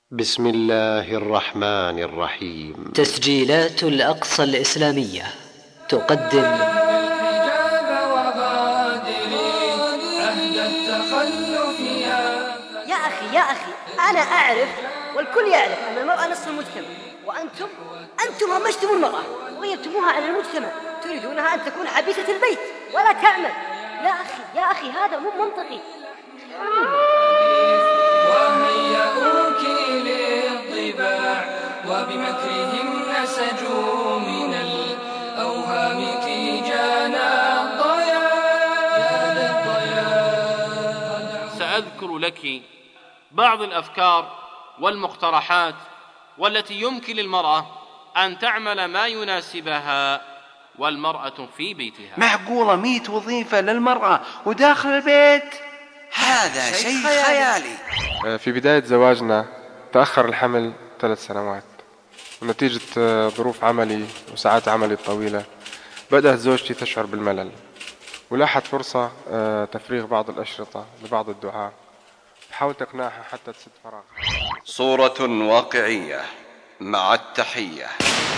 بسم الله الرحمن الرحيم. تسجيلات الأقصى الإسلامية تقدم يا أخي أنا أعرف والكل يعرف أن المرأة نصف المجتمع، وأنتم همشتم المرأة وغيرتموها عن المجتمع، تريدونها أن تكون حبيسة البيت ولا تعمل. يا أخي هذا مو منطقي. وهيئوك للضباع وبمكرهم نسجوا من الأوهام تيجانا الضياع. سأذكر لك بعض الأفكار والمقترحات والتي يمكن للمرأة أن تعمل ما يناسبها والمرأة في بيتها. معقولة 100 وظيفة للمرأة وداخل البيت؟ هذا شيء خيالي. في بداية زواجنا تأخر الحمل 3 سنوات، ونتيجة ظروف عملي وساعات عملي الطويلة بدأت زوجتي تشعر بالملل، ولاحت فرصة تفريغ بعض الأشرطة لبعض الدعاة. حاولت أقنعها حتى تسد فراغها. صورة واقعية مع التحية.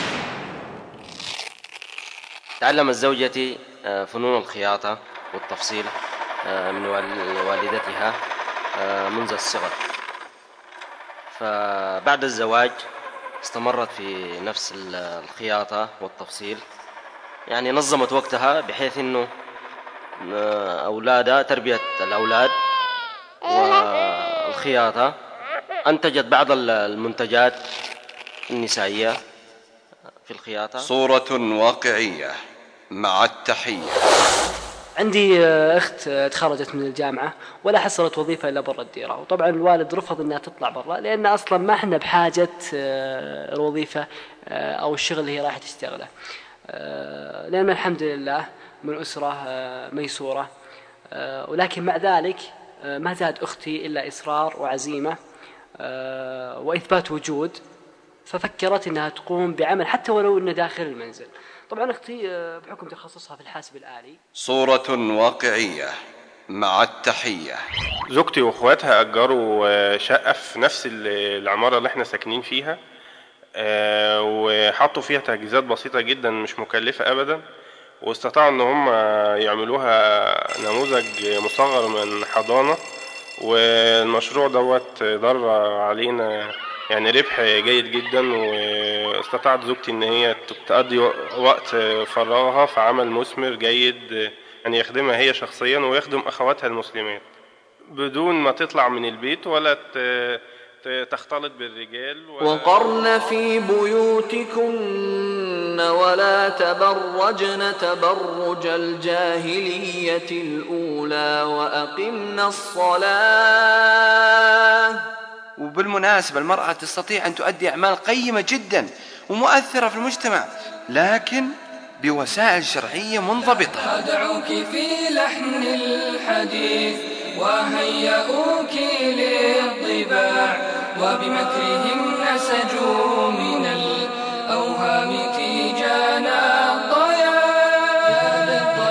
تعلمت زوجتي فنون الخياطة والتفصيل من والدتها منذ الصغر، فبعد الزواج استمرت في نفس الخياطة والتفصيل، يعني نظمت وقتها بحيث أنه أولادها تربية الأولاد والخياطة. أنتجت بعض المنتجات النسائية في الخياطة. صورة واقعية مع التحية. عندي أخت تخرجت من الجامعة ولا حصلت وظيفة إلا برا الديرة، وطبعا الوالد رفض أنها تطلع برا لأن أصلا ما احنا بحاجة الوظيفة أو الشغل اللي هي راح تشتغله، لأن الحمد لله من أسرة ميسورة. ولكن مع ذلك ما زاد أختي إلا إصرار وعزيمة وإثبات وجود، ففكرت أنها تقوم بعمل حتى ولو أنه داخل المنزل. طبعا أختي بحكم تخصصها في الحاسب الآلي. صورة واقعية مع التحية. زوجتي واخواتها أجروا شقة في نفس العمارة اللي احنا ساكنين فيها، وحطوا فيها تجهيزات بسيطة جدا مش مكلفة أبدا، واستطاعوا ان هم يعملوها نموذج مصغر من حضانة، والمشروع دوت دار علينا يعني ربح جيد جدا. واستطاعت زوجتي ان هي تقضي وقت فراغها في عمل مثمر جيد، يعني يخدمها هي شخصيا ويخدم اخواتها المسلمات بدون ما تطلع من البيت ولا تختلط بالرجال. وقرن في بيوتكن ولا تبرجن تبرج الجاهلية الأولى وأقمنا الصلاة. وبالمناسبة المرأة تستطيع أن تؤدي أعمال قيمة جدا ومؤثرة في المجتمع، لكن بوسائل شرعية منضبطة. أدعوك في لحن الحديث وهيئوك للضباع وبمكرهم نسجوا من الأوهام تيجانا الضياع.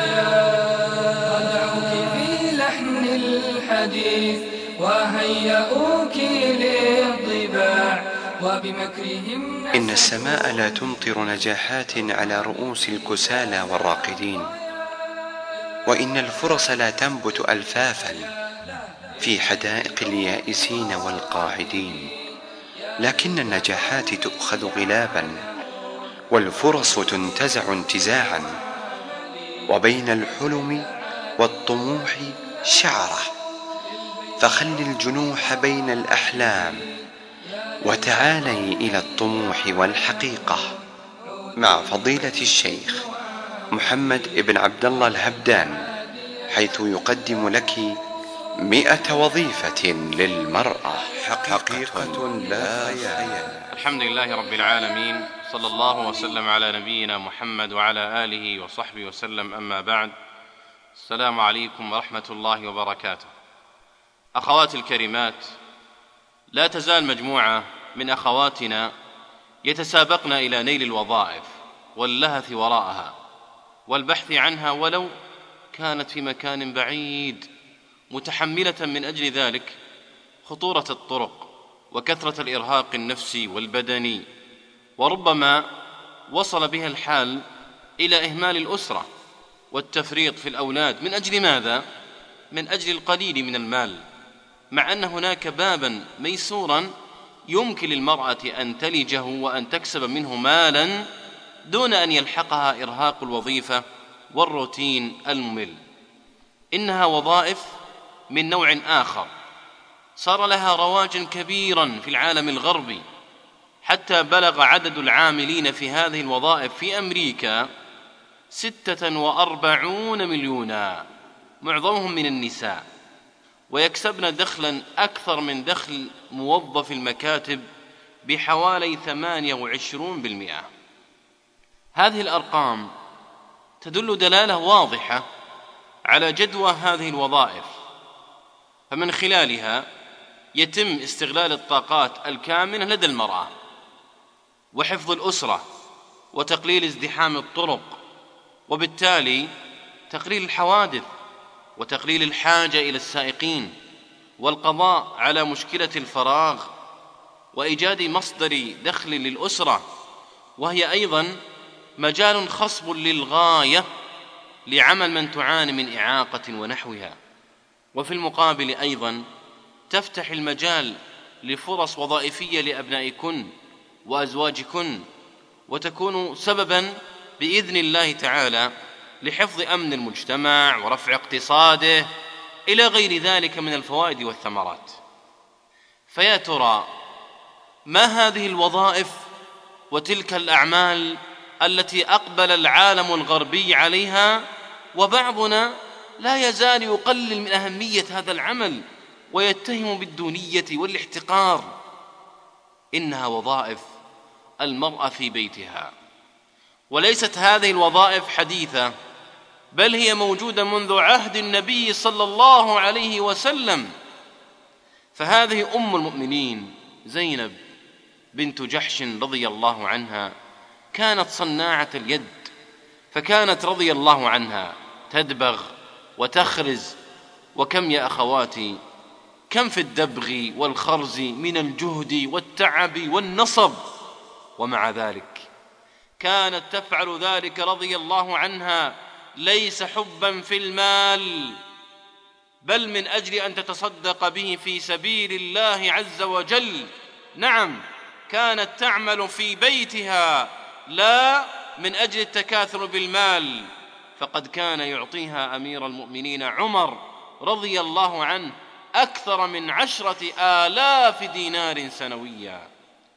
أدعوك في لحن الحديث وهيئوك للضباع وبمكرهم. إن السماء لا تمطر نجاحات على رؤوس الكسالى والراقدين، وإن الفرص لا تنبت ألفافا في حدائق اليائسين والقاعدين، لكن النجاحات تؤخذ غلابا والفرص تنتزع انتزاعا، وبين الحلم والطموح شعرة، فخل الجنوح بين الأحلام وتعالي إلى الطموح والحقيقة. مع فضيلة الشيخ محمد ابن عبد الله الهبدان، حيث يقدم لك 100 وظيفة للمرأة، حقيقة لا خيال. الحمد لله رب العالمين، صلى الله وسلم على نبينا محمد وعلى آله وصحبه وسلم. أما بعد، السلام عليكم ورحمة الله وبركاته. أخواتي الكريمات، لا تزال مجموعة من أخواتنا يتسابقن إلى نيل الوظائف واللهث وراءها والبحث عنها ولو كانت في مكان بعيد، متحملة من أجل ذلك خطورة الطرق وكثرة الإرهاق النفسي والبدني، وربما وصل بها الحال إلى إهمال الأسرة والتفريط في الأولاد. من أجل ماذا؟ من أجل القليل من المال، مع أن هناك بابا ميسورا يمكن للمرأة أن تلجه وأن تكسب منه مالا دون أن يلحقها إرهاق الوظيفة والروتين الممل. إنها وظائف من نوع آخر صار لها رواجا كبيرا في العالم الغربي، حتى بلغ عدد العاملين في هذه الوظائف في أمريكا 46 مليونا، معظمهم من النساء، ويكسبن دخلا أكثر من دخل موظف المكاتب بحوالي 28%. هذه الأرقام تدل دلالة واضحة على جدوى هذه الوظائف، فمن خلالها يتم استغلال الطاقات الكامنة لدى المرأة، وحفظ الأسرة، وتقليل ازدحام الطرق، وبالتالي تقليل الحوادث، وتقليل الحاجة إلى السائقين، والقضاء على مشكلة الفراغ، وإيجاد مصدر دخل للأسرة، وهي أيضا مجال خصب للغاية لعمل من تعاني من إعاقة ونحوها. وفي المقابل أيضا تفتح المجال لفرص وظائفية لأبنائكن وأزواجكن، وتكون سببا بإذن الله تعالى لحفظ أمن المجتمع ورفع اقتصاده إلى غير ذلك من الفوائد والثمرات. فيا ترى ما هذه الوظائف وتلك الأعمال التي أقبل العالم الغربي عليها، وبعضنا لا يزال يقلل من أهمية هذا العمل ويتهم بالدونية والاحتقار؟ إنها وظائف المرأة في بيتها، وليست هذه الوظائف حديثة، بل هي موجودة منذ عهد النبي صلى الله عليه وسلم. فهذه أم المؤمنين زينب بنت جحش رضي الله عنها كانت صناعة اليد، فكانت رضي الله عنها تدبغ وتخرز، وكم يا أخواتي كم في الدبغ والخرز من الجهد والتعب والنصب، ومع ذلك كانت تفعل ذلك رضي الله عنها ليس حبا في المال، بل من أجل أن تتصدق به في سبيل الله عز وجل. نعم، كانت تعمل في بيتها لا من أجل التكاثر بالمال، فقد كان يعطيها أمير المؤمنين عمر رضي الله عنه أكثر من 10,000 دينار سنويا،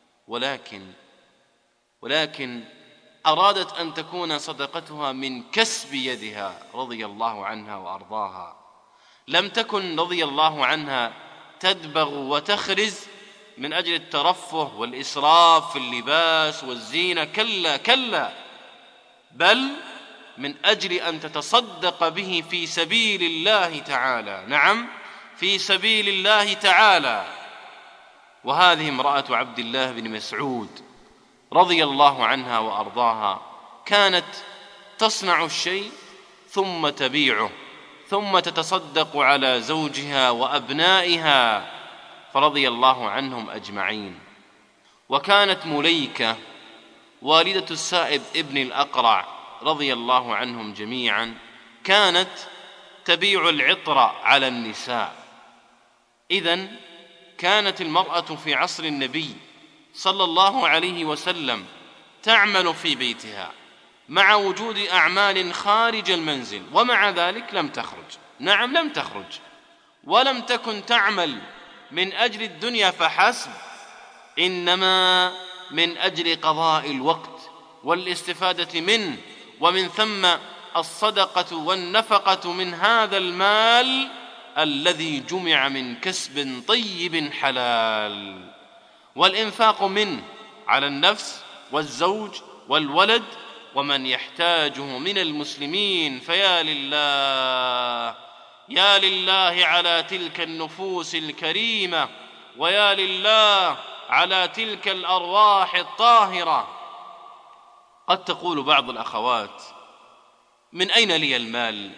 ولكن أرادت أن تكون صدقتها من كسب يدها رضي الله عنها وأرضاها. لم تكن رضي الله عنها تدبغ وتخرز من أجل الترفه والإسراف في اللباس والزينة، كلا كلا، بل من أجل أن تتصدق به في سبيل الله تعالى. نعم، في سبيل الله تعالى. وهذه امرأة عبد الله بن مسعود رضي الله عنها وأرضاها كانت تصنع الشيء ثم تبيعه ثم تتصدق على زوجها وأبنائها، فرضي الله عنهم أجمعين. وكانت مليكة والدة السائب ابن الأقرع رضي الله عنهم جميعا كانت تبيع العطر على النساء. إذن كانت المرأة في عصر النبي صلى الله عليه وسلم تعمل في بيتها مع وجود أعمال خارج المنزل، ومع ذلك لم تخرج. نعم، لم تخرج، ولم تكن تعمل من أجل الدنيا فحسب، إنما من أجل قضاء الوقت والاستفادة منه، ومن ثم الصدقة والنفقة من هذا المال الذي جمع من كسب طيب حلال، والإنفاق منه على النفس والزوج والولد ومن يحتاجه من المسلمين. فيا لله، يا لله على تلك النفوس الكريمة، ويا لله على تلك الأرواح الطاهرة. قد تقول بعض الأخوات: من أين لي المال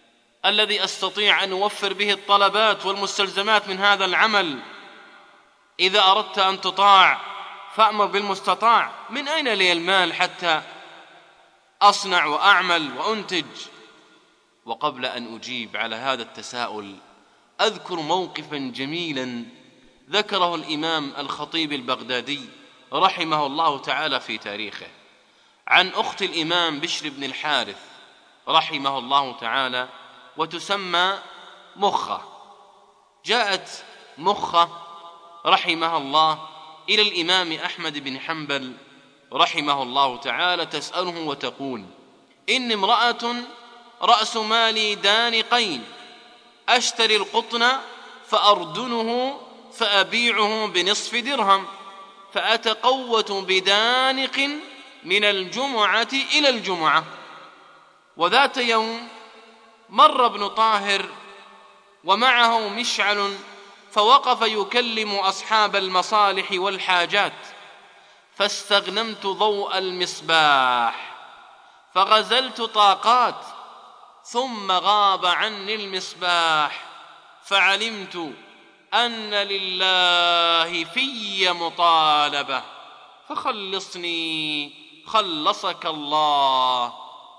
الذي أستطيع أن أوفر به الطلبات والمستلزمات من هذا العمل؟ إذا أردت أن تطاع فأمر بالمستطاع. من أين لي المال حتى أصنع وأعمل وأنتج؟ وقبل أن أجيب على هذا التساؤل أذكر موقفا جميلا ذكره الإمام الخطيب البغدادي رحمه الله تعالى في تاريخه عن أخت الإمام بشر بن الحارث رحمه الله تعالى، وتسمى مخة. جاءت مخة رحمها الله إلى الإمام أحمد بن حنبل رحمه الله تعالى تسأله وتقول: إني امرأة رأس مالي دانقين، أشتري القطن فأردنه فأبيعه بنصف درهم، فأتقوت بدانق من الجمعة إلى الجمعة. وذات يوم مر ابن طاهر ومعه مشعل، فوقف يكلم أصحاب المصالح والحاجات، فاستغنمت ضوء المصباح فغزلت طاقات، ثم غاب عني المصباح، فعلمت أن لله في مطالبة، فخلصني خلصك الله.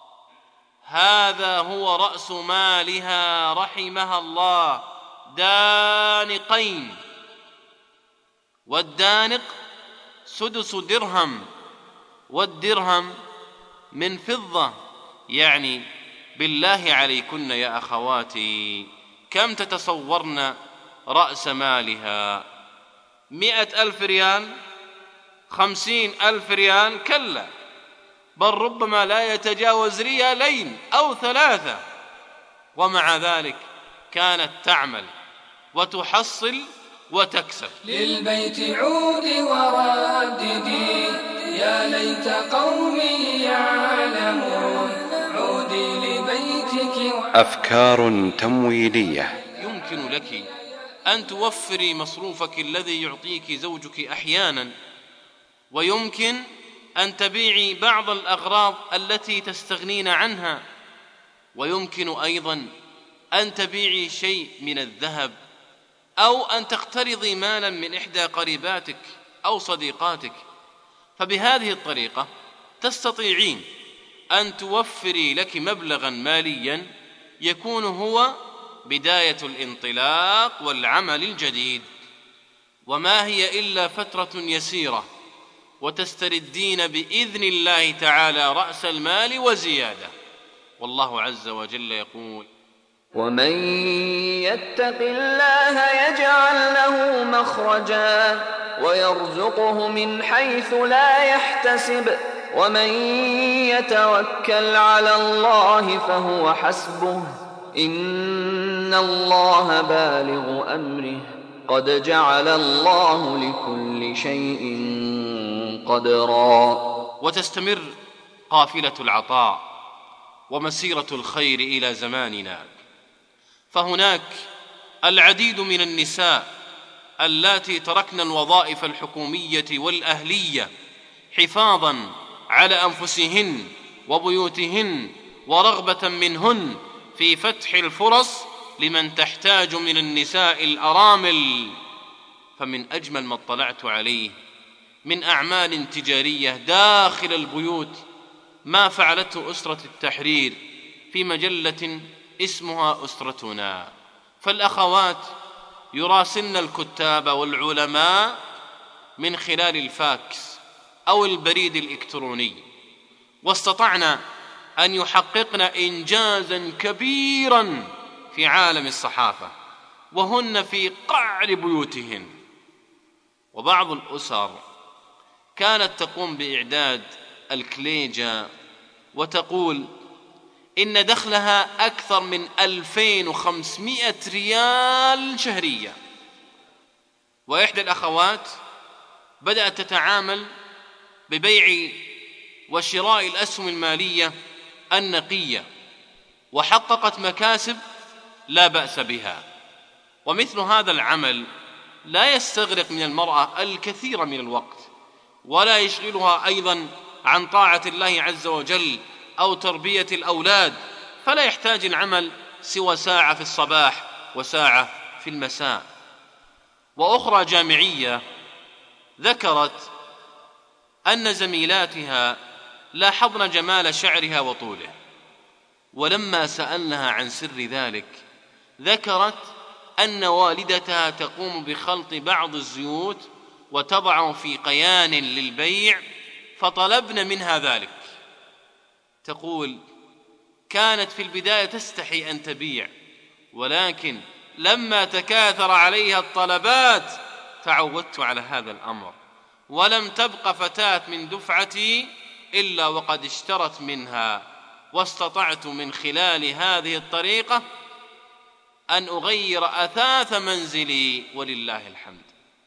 هذا هو رأس مالها رحمها الله، دانقين، والدانق سدس درهم، والدرهم من فضة. يعني بالله عليكن يا أخواتي كم تتصورن رأس مالها؟ 100,000 ريال؟ 50,000 ريال؟ كلا، بل ربما لا يتجاوز ريالين أو 3. ومع ذلك كانت تعمل وتحصل وتكسب. للبيت عودي ورددي، يا ليت قومي يعلمون، عودي لبيتك. أفكار تمويلية. يمكن لك أن توفري مصروفك الذي يعطيك زوجك أحيانا، ويمكن أن تبيعي بعض الأغراض التي تستغنين عنها، ويمكن أيضا أن تبيعي شيء من الذهب، أو أن تقترضي مالا من إحدى قريباتك أو صديقاتك. فبهذه الطريقة تستطيعين أن توفري لك مبلغا ماليا يكون هو بداية الانطلاق والعمل الجديد. وما هي إلا فترة يسيرة وتستردين بإذن الله تعالى رأس المال وزيادة. والله عز وجل يقول: ومن يتق الله يجعل له مخرجا ويرزقه من حيث لا يحتسب ومن يتوكل على الله فهو حسبه إن الله بالغ أمره قد جعل الله لكل شيء قدرا. وتستمر قافلة العطاء ومسيرة الخير إلى زماننا، فهناك العديد من النساء اللاتي تركن الوظائف الحكومية والأهلية حفاظا على أنفسهن وبيوتهن، ورغبة منهن في فتح الفرص لمن تحتاج من النساء الأرامل. فمن أجمل ما اطلعت عليه من أعمال تجارية داخل البيوت ما فعلته أسرة التحرير في مجلة اسمها أسرتنا. فالأخوات يراسلن الكتاب والعلماء من خلال الفاكس أو البريد الإلكتروني، واستطعنا أن يحققن إنجازا كبيرا في عالم الصحافة وهن في قعر بيوتهن. وبعض الأسر كانت تقوم بإعداد الكليجة وتقول إن دخلها أكثر من 2500 ريال شهرية. وإحدى الأخوات بدأت تتعامل ببيع وشراء الأسهم المالية النقية، وحققت مكاسب لا بأس بها. ومثل هذا العمل لا يستغرق من المرأة الكثير من الوقت، ولا يشغلها أيضا عن طاعة الله عز وجل أو تربية الأولاد، فلا يحتاج العمل سوى ساعة في الصباح وساعة في المساء. وأخرى جامعية ذكرت أن زميلاتها لاحظن جمال شعرها وطوله، ولما سألنها عن سر ذلك ذكرت أن والدتها تقوم بخلط بعض الزيوت وتضع في قيان للبيع، فطلبن منها ذلك. تقول: كانت في البداية تستحي أن تبيع، ولكن لما تكاثر عليها الطلبات تعودت على هذا الأمر، ولم تبق فتاة من دفعتي إلا وقد اشترت منها، واستطعت من خلال هذه الطريقة أن أغير أثاث منزلي ولله الحمد.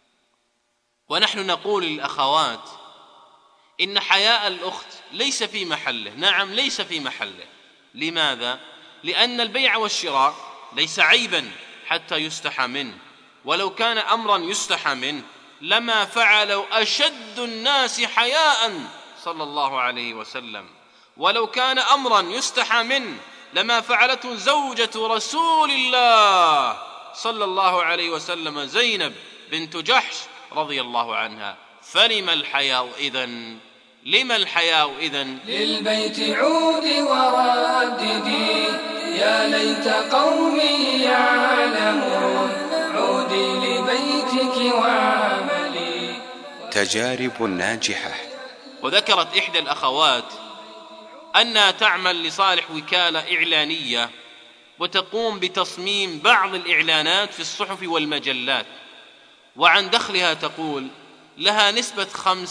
ونحن نقول للأخوات إن حياء الأخت ليس في محله. نعم، ليس في محله. لماذا؟ لأن البيع والشراء ليس عيبا حتى يستحى منه، ولو كان أمرا يستحى منه لما فعلوا أشد الناس حياء صلى الله عليه وسلم، ولو كان أمرا يستحى منه لما فعلته زوجة رسول الله صلى الله عليه وسلم زينب بنت جحش رضي الله عنها. فلما الحياء إذن؟ لما الحياء إذن؟ للبيت عودي ورددي يا ليت قومي يعلمون، عودي لبيتك وعملي. تجارب ناجحة. وذكرت إحدى الأخوات أنها تعمل لصالح وكالة إعلانية وتقوم بتصميم بعض الإعلانات في الصحف والمجلات، وعن دخلها تقول لها نسبة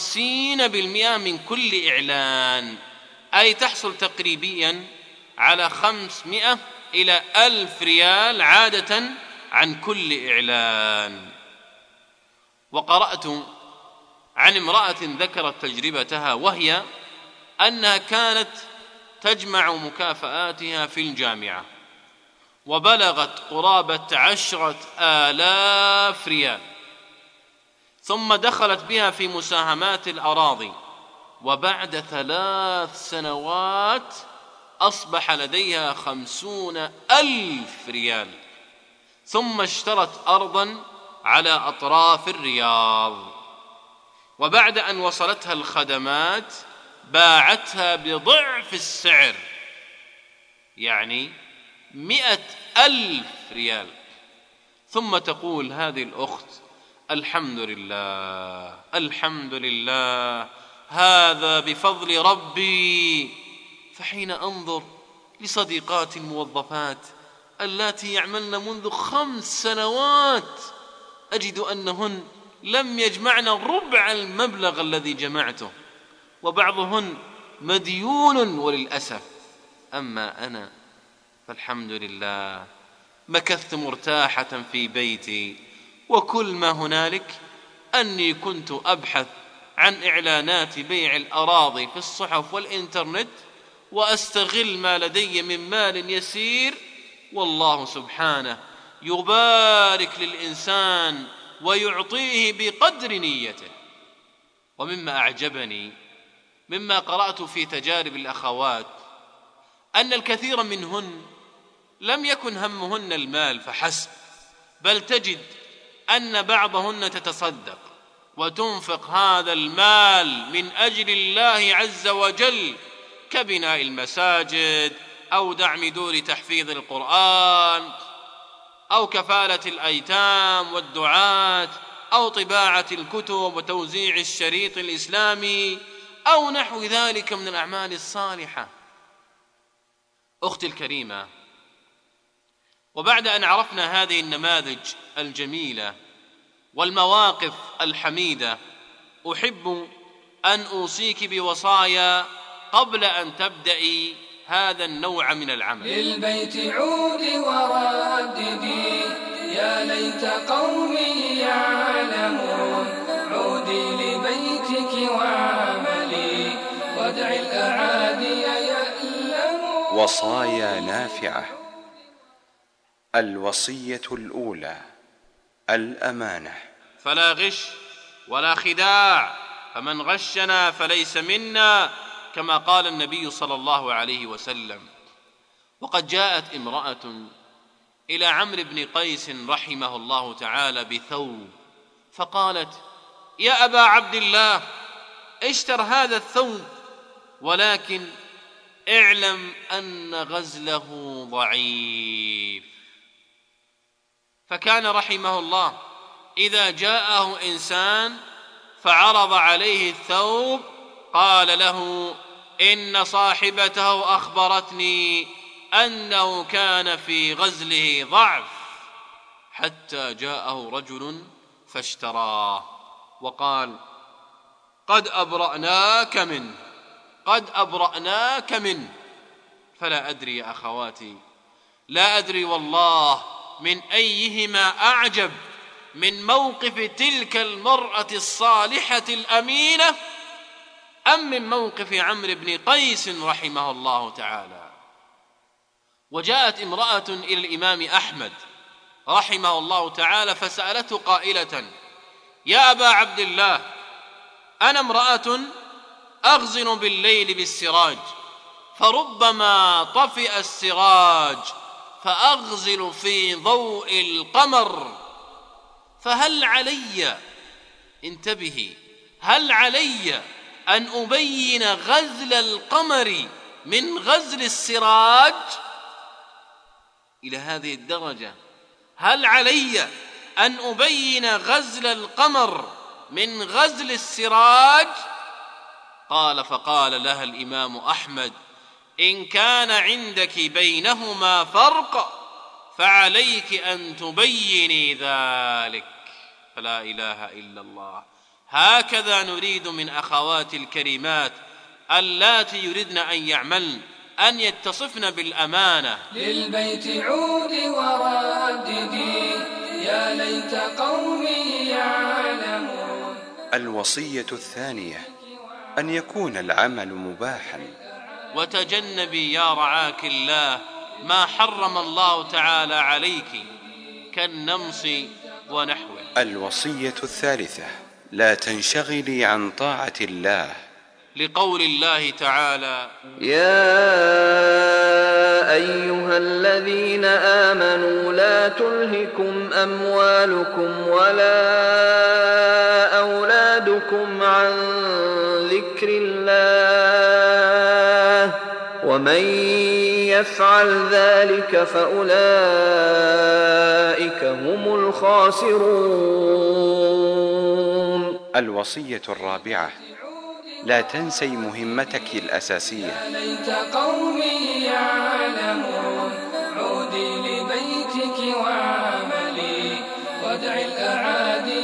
50% من كل إعلان، أي تحصل تقريبا على 500 إلى 1000 ريال عادة عن كل إعلان. وقرأت عن امرأة ذكرت تجربتها، وهي أنها كانت تجمع مكافآتها في الجامعة وبلغت قرابة 10,000 ريال، ثم دخلت بها في مساهمات الأراضي، وبعد 3 سنوات أصبح لديها 50,000 ريال، ثم اشترت أرضا على أطراف الرياض، وبعد أن وصلتها الخدمات باعتها بضعف السعر، يعني 100,000 ريال. ثم تقول هذه الأخت: الحمد لله الحمد لله، هذا بفضل ربي. فحين أنظر لصديقات الموظفات اللاتي يعملن منذ 5 سنوات أجد أنهن لم يجمعن ربع المبلغ الذي جمعته، وبعضهن مديون وللأسف. أما أنا فالحمد لله مكثت مرتاحة في بيتي، وكل ما هنالك أني كنت أبحث عن إعلانات بيع الأراضي في الصحف والإنترنت، وأستغل ما لدي من مال يسير، والله سبحانه يبارك للإنسان ويعطيه بقدر نيته. ومما أعجبني مما قرأت في تجارب الأخوات أن الكثير منهن لم يكن همهن المال فحسب، بل تجد أن بعضهن تتصدق وتنفق هذا المال من أجل الله عز وجل، كبناء المساجد أو دعم دور تحفيظ القرآن أو كفالة الأيتام والدعاة أو طباعة الكتب وتوزيع الشريط الإسلامي أو نحو ذلك من الأعمال الصالحة. أختي الكريمة، وبعد أن عرفنا هذه النماذج الجميلة والمواقف الحميدة، أحب أن أوصيك بوصايا قبل أن تبدأي هذا النوع من العمل. للبيت عودي ورددي يا ليت قومي يعلمون، عودي لبيتك وعملي ودع الأعادي يألمون. وصايا نافعة. الوصية الأولى: الأمانة. فلا غش ولا خداع، فمن غشنا فليس منا، كما قال النبي صلى الله عليه وسلم. وقد جاءت امرأة إلى عمرو بن قيس رحمه الله تعالى بثوب فقالت: يا أبا عبد الله، اشتر هذا الثوب، ولكن اعلم أن غزله ضعيف. فكان رحمه الله إذا جاءه إنسان فعرض عليه الثوب قال له: إن صاحبته أخبرتني أنه كان في غزله ضعف، حتى جاءه رجل فاشتراه وقال: قد أبرأناك منه، قد أبرأناك منه. فلا أدري يا أخواتي، لا أدري والله من أيهما أعجب، من موقف تلك المرأة الصالحة الأمينة أم من موقف عمرو بن قيس رحمه الله تعالى. وجاءت امرأة إلى الإمام أحمد رحمه الله تعالى فسألته قائلة: يا أبا عبد الله، أنا امرأة أغزن بالليل بالسراج، فربما طفئ السراج فأغزل في ضوء القمر، فهل علي، انتبهي، هل علي أن أبين غزل القمر من غزل السراج؟ إلى هذه الدرجة، هل علي أن أبين غزل القمر من غزل السراج؟ فقال لها الإمام أحمد: إن كان عندك بينهما فرق فعليك أن تبيني ذلك. فلا إله إلا الله. هكذا نريد من أخوات الكريمات اللاتي يردن أن يعملن أن يتصفن بالأمانة. للبيت عودي ورددي، يا ليت قومي يعلمون. الوصية الثانية: أن يكون العمل مباحا. وتجنبي يا رعاك الله ما حرم الله تعالى عليك كالنمص ونحوه. الوصية الثالثة: لا تنشغلي عن طاعة الله، لقول الله تعالى: يا أيها الذين آمنوا لا تلهكم أموالكم ولا أولادكم عن ذكر الله، ومن يفعل ذلك فأولئك هم الخاسرون. الوصية الرابعة: لا تنسي مهمتك الأساسية. يا ليت قومي يعلمون. عودي لبيتك وعملي، وادع الأعادي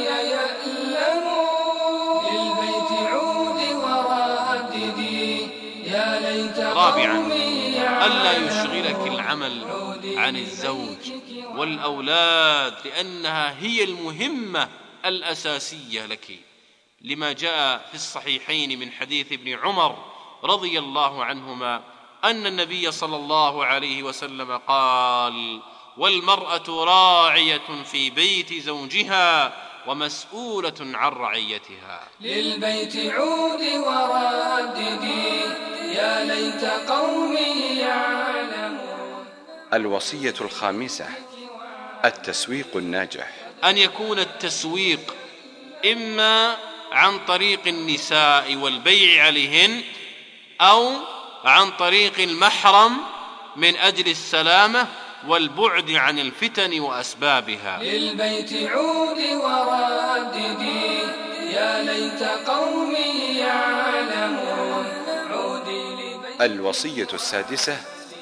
يألمون. للبيت عودي ورددي، يا ليت قومي يعلمون. ألا يشغلك العمل عن الزوج والأولاد، لأنها هي المهمة الأساسية لك، لما جاء في الصحيحين من حديث ابن عمر رضي الله عنهما أن النبي صلى الله عليه وسلم قال: والمرأة راعية في بيت زوجها ومسؤولة عن رعيتها. للبيت عودي ورددي، يا ليت قومي يعلمون. الوصية الخامسة: التسويق الناجح. أن يكون التسويق إما عن طريق النساء والبيع عليهن، أو عن طريق المحرم من أجل السلامة والبعد عن الفتن وأسبابها. للبيت عودي ورددي، يا ليت قومي يعلمون. عودي لبيت. الوصية السادسة: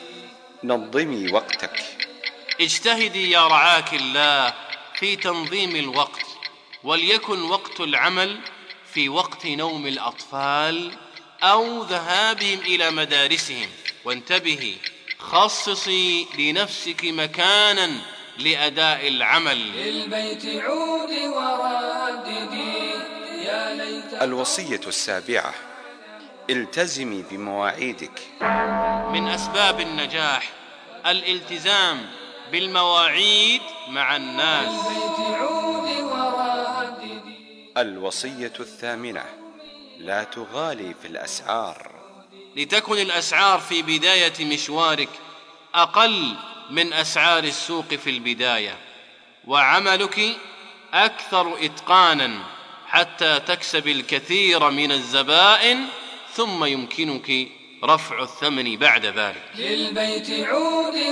نظمي وقتك. اجتهدي يا رعاك الله في تنظيم الوقت، وليكن وقت العمل في وقت نوم الأطفال أو ذهابهم إلى مدارسهم. وانتبهي، خصصي لنفسك مكانا لأداء العمل. للبيت عودي ورددي، يا ليت. الوصية السابعة: التزمي بمواعيدك. من أسباب النجاح الالتزام بالمواعيد مع الناس. للبيت عودي ورددي. الوصية الثامنة: لا تغالي في الأسعار. لتكن الأسعار في بداية مشوارك أقل من أسعار السوق في البداية، وعملك أكثر إتقانا حتى تكسب الكثير من الزبائن، ثم يمكنك رفع الثمن بعد ذلك. للبيت عودي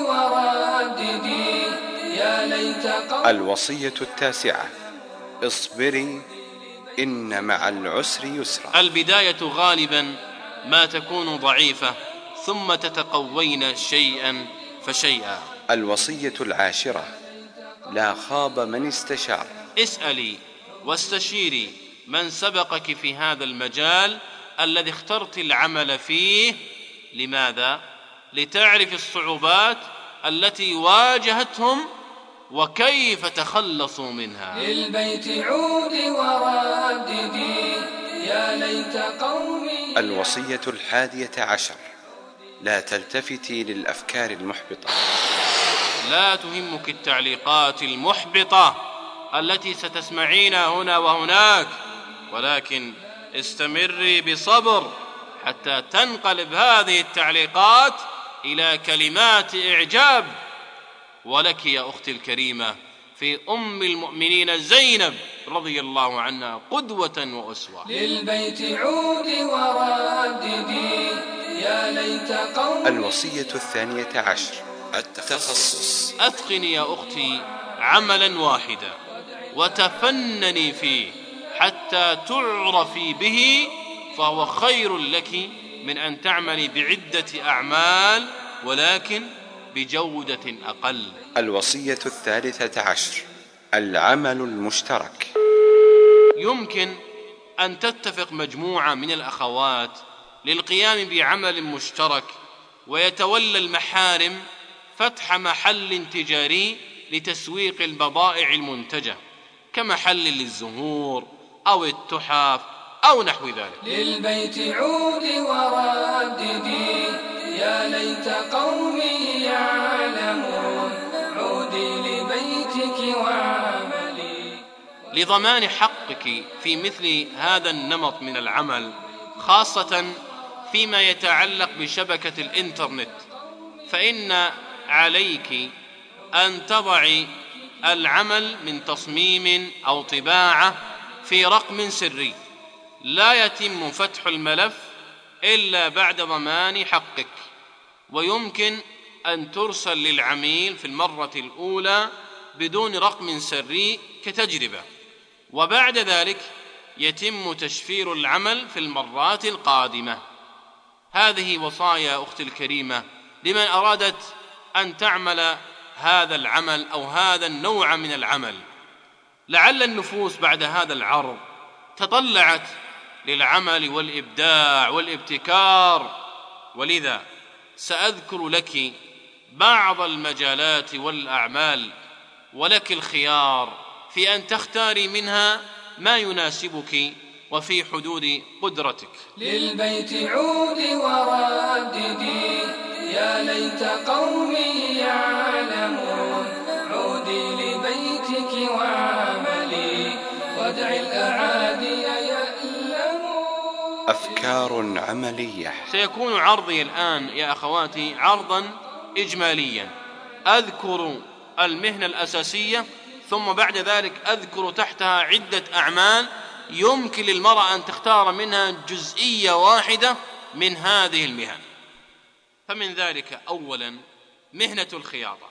ورددي يا ليت الوصية التاسعة: اصبري إن مع العسر يسرا. البداية غالبا ما تكون ضعيفة، ثم تتقوين شيئا فشيئا. الوصية العاشرة: لا خاب من استشار. اسألي واستشيري من سبقك في هذا المجال الذي اخترت العمل فيه. لماذا؟ لتعرف الصعوبات التي واجهتهم وكيف تخلصوا منها. للبيت عودي ورددي يا ليت قومي. الوصية الحادية عشر: لا تلتفتي للأفكار المحبطة. لا تهمك التعليقات المحبطة التي ستسمعينها هنا وهناك، ولكن استمري بصبر حتى تنقلب هذه التعليقات إلى كلمات إعجاب. ولك يا أختي الكريمة في أم المؤمنين زينب رضي الله عنها قدوة وأسوة. للبيت عودي ورددي يا ليت قومي. الوصية الثانية عشر: التخصص. أتقني يا أختي عملا واحدا وتفنني فيه حتى تعرفي به، فهو خير لك من أن تعملي بعدة أعمال ولكن بجودة أقل. الوصية الثالثة عشر: العمل المشترك. يمكن أن تتفق مجموعة من الأخوات للقيام بعمل مشترك، ويتولى المحارم فتح محل تجاري لتسويق البضائع المنتجة كمحل للزهور أو التحف أو نحو ذلك. للبيت عودي ورددي يا ليت قومي يعلمون عودي لبيتك وعملي. لضمان حقك في مثل هذا النمط من العمل، خاصة فيما يتعلق بشبكة الإنترنت، فإن عليك أن تضعي العمل من تصميم أو طباعة في رقم سري، لا يتم فتح الملف إلا بعد ضمان حقك، ويمكن أن ترسل للعميل في المرة الأولى بدون رقم سري كتجربة، وبعد ذلك يتم تشفير العمل في المرات القادمة. هذه وصايا أختي الكريمة لمن أرادت أن تعمل هذا العمل أو هذا النوع من العمل. لعل النفوس بعد هذا العرض تطلعت للعمل والإبداع والابتكار، ولذا سأذكر لك بعض المجالات والأعمال، ولك الخيار في أن تختاري منها ما يناسبك وفي حدود قدرتك. للبيت عودي ورددي يا ليت قومي يعلمون عودي لبيتك وعملي وادعي الأعادي يألمون. أفكار عملية. سيكون عرضي الآن يا أخواتي عرضا إجماليا، أذكر المهنة الأساسية، ثم بعد ذلك أذكر تحتها عدة أعمال يمكن للمرأة أن تختار منها جزئية واحدة من هذه المهن. فمن ذلك أولا مهنة الخياطة.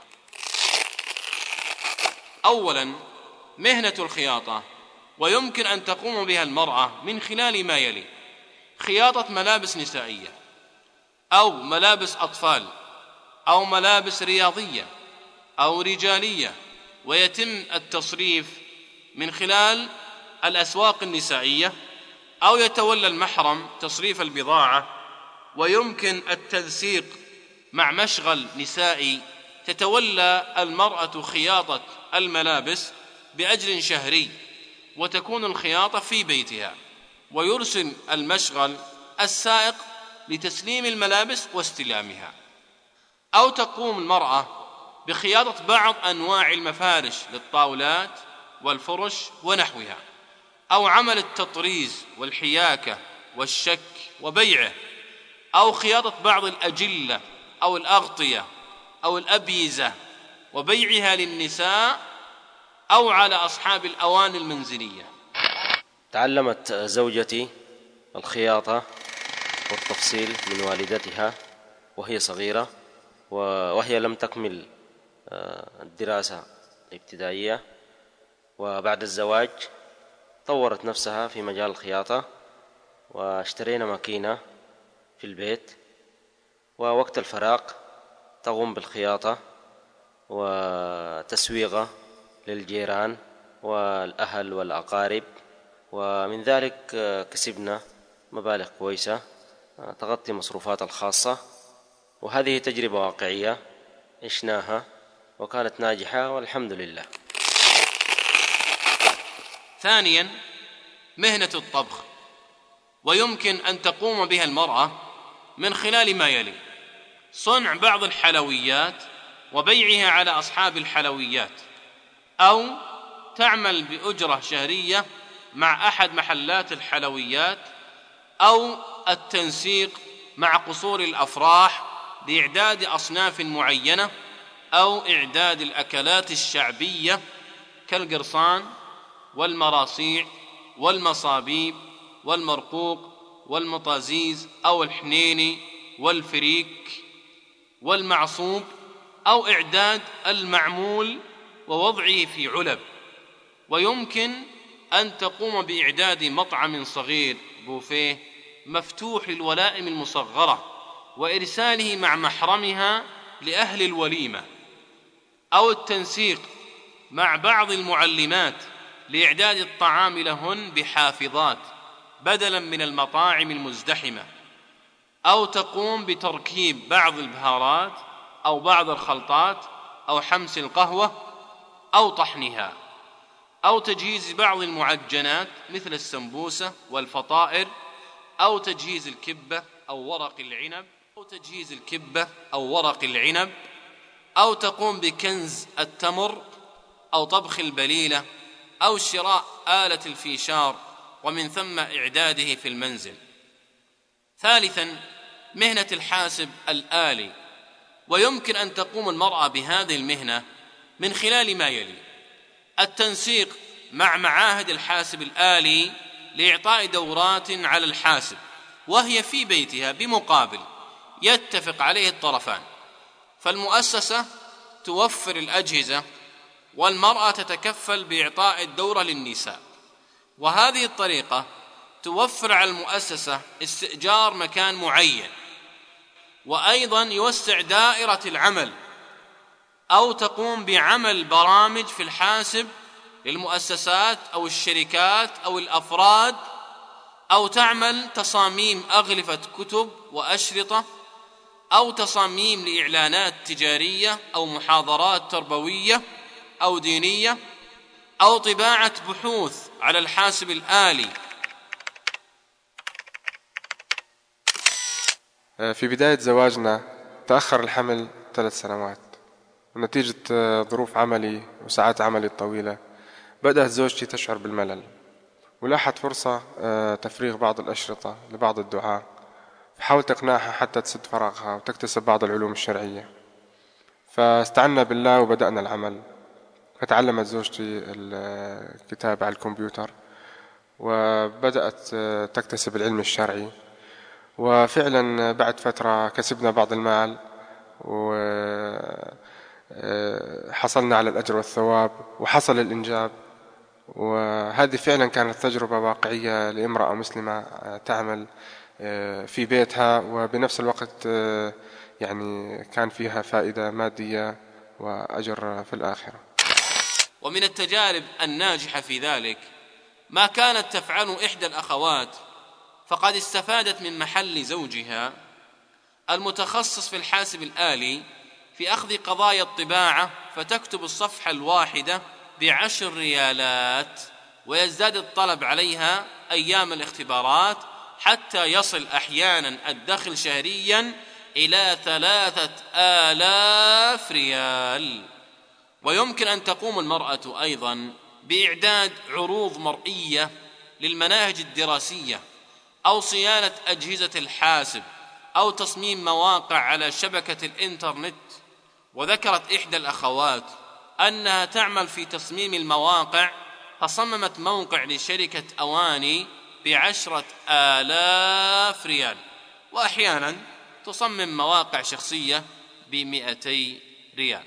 أولا مهنة الخياطة، ويمكن أن تقوم بها المرأة من خلال ما يلي: خياطة ملابس نسائية أو ملابس أطفال أو ملابس رياضية أو رجالية، ويتم التصريف من خلال الأسواق النسائية، أو يتولى المحرم تصريف البضاعة، ويمكن التنسيق مع مشغل نسائي تتولى المرأة خياطة الملابس بأجر شهري، وتكون الخياطة في بيتها، ويرسل المشغل السائق لتسليم الملابس واستلامها. أو تقوم المرأة بخياطة بعض أنواع المفارش للطاولات والفرش ونحوها، أو عمل التطريز والحياكة والشك وبيعه، أو خياطة بعض الأجلة أو الأغطية أو الأبيزة وبيعها للنساء، أو على أصحاب الأواني المنزلية. تعلمت زوجتي الخياطة والتفصيل من والدتها وهي صغيرة، وهي لم تكمل الدراسة الابتدائية، وبعد الزواج طورت نفسها في مجال الخياطة، واشترينا ماكينة في البيت، ووقت الفراغ تقوم بالخياطة وتسويغه للجيران والأهل والأقارب، ومن ذلك كسبنا مبالغ كويسة تغطي مصروفات الخاصة. وهذه تجربة واقعية عشناها وكانت ناجحة والحمد لله. ثانيا، مهنة الطبخ، ويمكن أن تقوم بها المرأة من خلال ما يلي: صنع بعض الحلويات وبيعها على أصحاب الحلويات، أو تعمل بأجرة شهرية مع أحد محلات الحلويات، أو التنسيق مع قصور الأفراح لإعداد أصناف معينة، أو إعداد الأكلات الشعبية كالقرصان والمراصيع والمصابيب والمرقوق والمطازيز أو الحنيني والفريك والمعصوب، أو إعداد المعمول ووضعه في علب. ويمكن أن تقوم بإعداد مطعم صغير بوفيه مفتوح للولائم المصغرة وإرساله مع محرمها لأهل الوليمة، أو التنسيق مع بعض المعلمات لإعداد الطعام لهن بحافظات بدلاً من المطاعم المزدحمة، أو تقوم بتركيب بعض البهارات أو بعض الخلطات، أو حمص القهوة أو طحنها، أو تجهيز بعض المعجنات مثل السمبوسة والفطائر، أو تجهيز الكبة أو ورق العنب، أو تقوم بكنز التمر أو طبخ البليلة، أو شراء آلة الفيشار ومن ثم إعداده في المنزل. ثالثاً، مهنة الحاسب الآلي، ويمكن أن تقوم المرأة بهذه المهنة من خلال ما يلي: التنسيق مع معاهد الحاسب الآلي لإعطاء دورات على الحاسب وهي في بيتها بمقابل يتفق عليه الطرفان، فالمؤسسة توفر الأجهزة والمرأة تتكفل بإعطاء الدورة للنساء. وهذه الطريقة توفر على المؤسسة استئجار مكان معين، وأيضا يوسع دائرة العمل، أو تقوم بعمل برامج في الحاسب للمؤسسات أو الشركات أو الأفراد، أو تعمل تصاميم أغلفة كتب وأشرطة، أو تصاميم لإعلانات تجارية أو محاضرات تربوية أو دينية، أو طباعة بحوث على الحاسب الآلي. في بداية زواجنا تأخر الحمل 3 سنوات، ونتيجة ظروف عملي وساعات عملي الطويلة بدأت زوجتي تشعر بالملل، ولاحت فرصة تفريغ بعض الأشرطة لبعض الدعاة، فحاولت إقناعها حتى تسد فراغها وتكتسب بعض العلوم الشرعية. فاستعنا بالله وبدأنا العمل، فتعلمت زوجتي الكتابة على الكمبيوتر وبدأت تكتسب العلم الشرعي، وفعلا بعد فترة كسبنا بعض المال وحصلنا على الأجر والثواب وحصل الإنجاب. وهذه فعلا كانت تجربة واقعية لامرأة مسلمة تعمل في بيتها، وبنفس الوقت يعني كان فيها فائدة مادية وأجر في الآخرة. ومن التجارب الناجحة في ذلك ما كانت تفعله إحدى الأخوات، فقد استفادت من محل زوجها المتخصص في الحاسب الآلي في أخذ قضايا الطباعة، فتكتب الصفحة الواحدة ب10 ريالات، ويزداد الطلب عليها أيام الاختبارات حتى يصل أحيانا الدخل شهريا إلى 3000 ريال. ويمكن أن تقوم المرأة أيضا بإعداد عروض مرئية للمناهج الدراسية، أو صيانة أجهزة الحاسب، أو تصميم مواقع على شبكة الإنترنت. وذكرت إحدى الأخوات أنها تعمل في تصميم المواقع، فصممت موقع لشركة أواني ب10,000 ريال، وأحيانا تصمم مواقع شخصية ب200 ريال.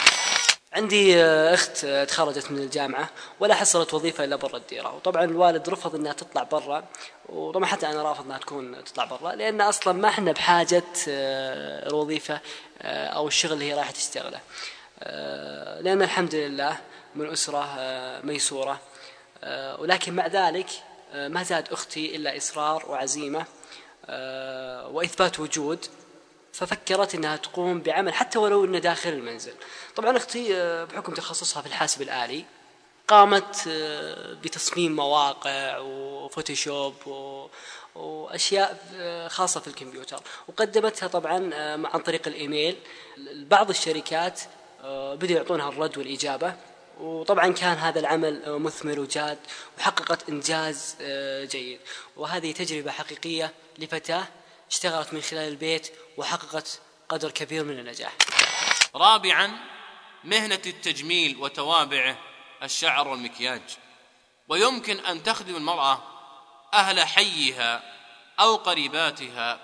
عندي أخت تخرجت من الجامعة ولا حصلت وظيفة إلا برا الديرة، وطبعا الوالد رفض أنها تطلع برا، وطبعا حتى أنا رافض أنها تطلع برا، لأن أصلا ما احنا بحاجة الوظيفة أو الشغل اللي هي رايحة تشتغله، لأن الحمد لله من أسرة ميسورة. ولكن مع ذلك ما زاد أختي إلا إصرار وعزيمة وإثبات وجود، ففكرت أنها تقوم بعمل حتى ولو أنه داخل المنزل. طبعا أختي بحكم تخصصها في الحاسب الآلي قامت بتصميم مواقع وفوتوشوب وأشياء خاصة في الكمبيوتر، وقدمتها طبعا عن طريق الإيميل. بعض الشركات بدأوا يعطونها الرد والإجابة، وطبعا كان هذا العمل مثمر وجاد وحققت إنجاز جيد، وهذه تجربة حقيقية لفتاة اشتغلت من خلال البيت وحققت قدر كبير من النجاح. رابعا، مهنة التجميل وتوابعه الشعر والمكياج. ويمكن أن تخدم المرأة أهل حيها أو قريباتها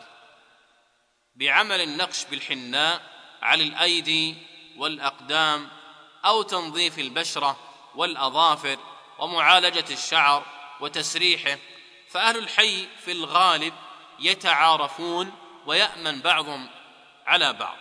بعمل النقش بالحناء على الأيدي والأقدام، أو تنظيف البشرة والأظافر ومعالجة الشعر وتسريحه، فأهل الحي في الغالب يتعارفون ويأمن بعضهم على بعض.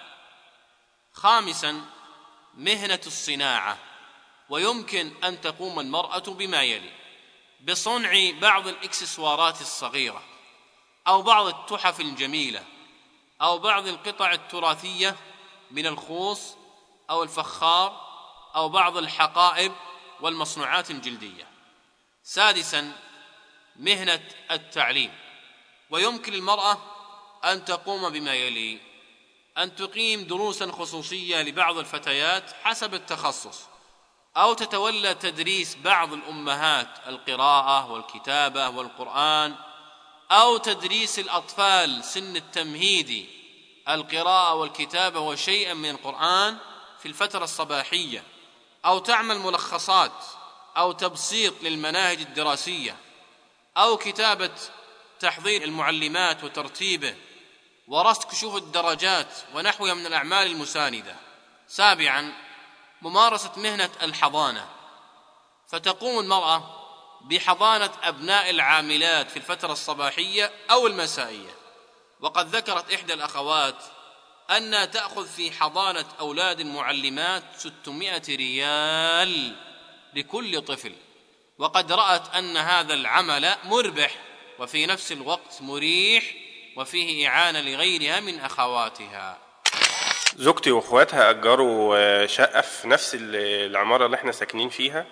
خامسا، مهنة الصناعة. ويمكن أن تقوم المرأة بما يلي: بصنع بعض الإكسسوارات الصغيرة، أو بعض التحف الجميلة، أو بعض القطع التراثية من الخوص أو الفخار، أو بعض الحقائب والمصنوعات الجلدية. سادسا، مهنة التعليم. ويمكن المرأة أن تقوم بما يلي: أن تقيم دروسا خصوصية لبعض الفتيات حسب التخصص، أو تتولى تدريس بعض الأمهات القراءة والكتابة والقرآن، أو تدريس الأطفال سن التمهيدي القراءة والكتابة وشيئا من القرآن في الفترة الصباحية، أو تعمل ملخصات أو تبسيط للمناهج الدراسية، أو كتابة تحضير المعلمات وترتيبه ورصد كشوف الدرجات ونحوها من الأعمال المساندة. سابعا، ممارسة مهنة الحضانة. فتقوم المرأة بحضانة أبناء العاملات في الفترة الصباحية أو المسائية. وقد ذكرت إحدى الأخوات أنها تأخذ في حضانة أولاد المعلمات 600 ريال لكل طفل، وقد رأت أن هذا العمل مربح وفي نفس الوقت مريح وفيه إعانة لغيرها من أخواتها. زوجتي واخواتها أجروا شقة في نفس العمارة اللي احنا ساكنين فيها،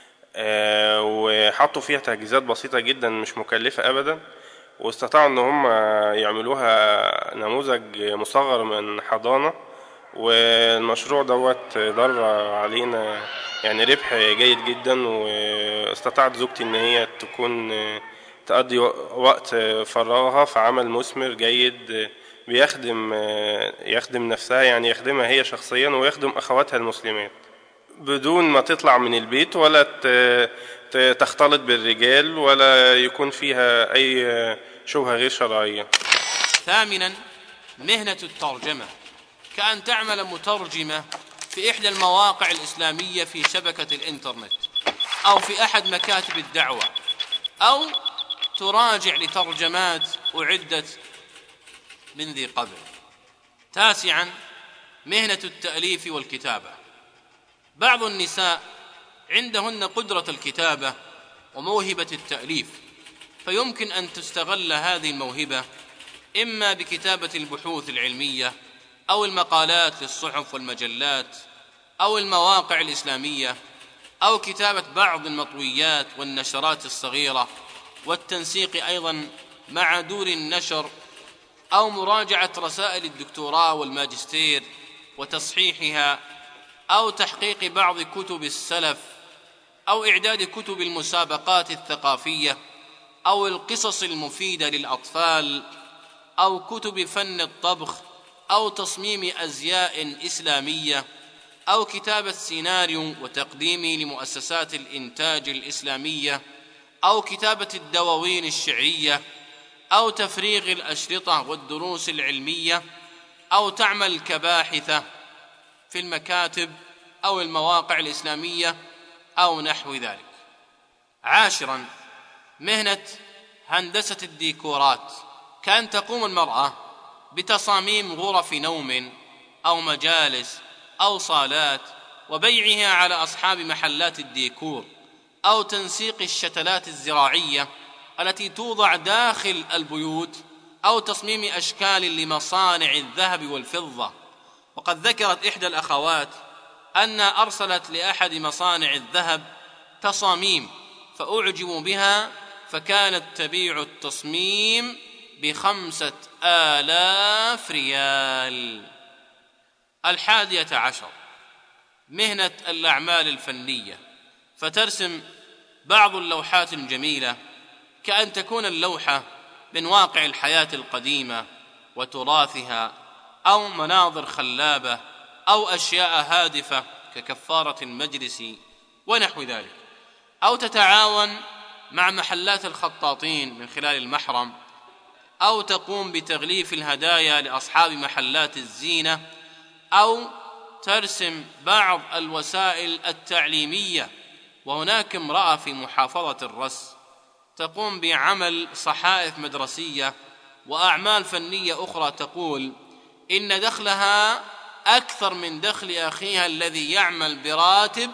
وحطوا فيها تجهيزات بسيطة جدا مش مكلفة أبدا، واستطاعوا ان هم يعملوها نموذج مصغر من حضانة. والمشروع دوت دار علينا يعني ربح جيد جدا، واستطاعت زوجتي ان هي تقضي وقت فراغها في عمل مثمر جيد يخدم نفسها، يعني يخدمها هي شخصيا ويخدم أخواتها المسلمات بدون ما تطلع من البيت ولا تختلط بالرجال ولا يكون فيها أي شبهة غير شرعية. ثامنا، مهنة الترجمة، كأن تعمل مترجمة في إحدى المواقع الإسلامية في شبكة الإنترنت، أو في أحد مكاتب الدعوة، أو تراجع لترجمات أعدت من ذي قبل. تاسعا، مهنة التأليف والكتابة. بعض النساء عندهن قدرة الكتابة وموهبة التأليف، فيمكن أن تستغل هذه الموهبة إما بكتابة البحوث العلمية أو المقالات للصحف والمجلات أو المواقع الإسلامية، أو كتابة بعض المطويات والنشرات الصغيرة، والتنسيق أيضا مع دور النشر، أو مراجعة رسائل الدكتوراه والماجستير وتصحيحها، أو تحقيق بعض كتب السلف، أو إعداد كتب المسابقات الثقافية، أو القصص المفيدة للأطفال، أو كتب فن الطبخ، أو تصميم أزياء إسلامية، أو كتابة سيناريو وتقديمه لمؤسسات الإنتاج الإسلامية، أو كتابة الدواوين الشعرية، أو تفريغ الأشرطة والدروس العلمية، أو تعمل كباحثة في المكاتب أو المواقع الإسلامية أو نحو ذلك. 10. مهنة هندسة الديكورات، كأن تقوم المرأة بتصاميم غرف نوم أو مجالس أو صالات وبيعها على أصحاب محلات الديكور، أو تنسيق الشتلات الزراعية التي توضع داخل البيوت، أو تصميم أشكال لمصانع الذهب والفضة. وقد ذكرت إحدى الأخوات أنها أرسلت لأحد مصانع الذهب تصاميم فأعجبوا بها، فكانت تبيع التصميم ب5,000 ريال. 11. مهنة الأعمال الفنية، فترسم بعض اللوحات الجميلة، كأن تكون اللوحة من واقع الحياة القديمة وتراثها، أو مناظر خلابة، أو أشياء هادفة ككفارة المجلس ونحو ذلك، أو تتعاون مع محلات الخطاطين من خلال المحرم، أو تقوم بتغليف الهدايا لأصحاب محلات الزينة، أو ترسم بعض الوسائل التعليمية. وهناك امرأة في محافظة الرس تقوم بعمل صحائف مدرسية وأعمال فنية أخرى، تقول إن دخلها أكثر من دخل أخيها الذي يعمل براتب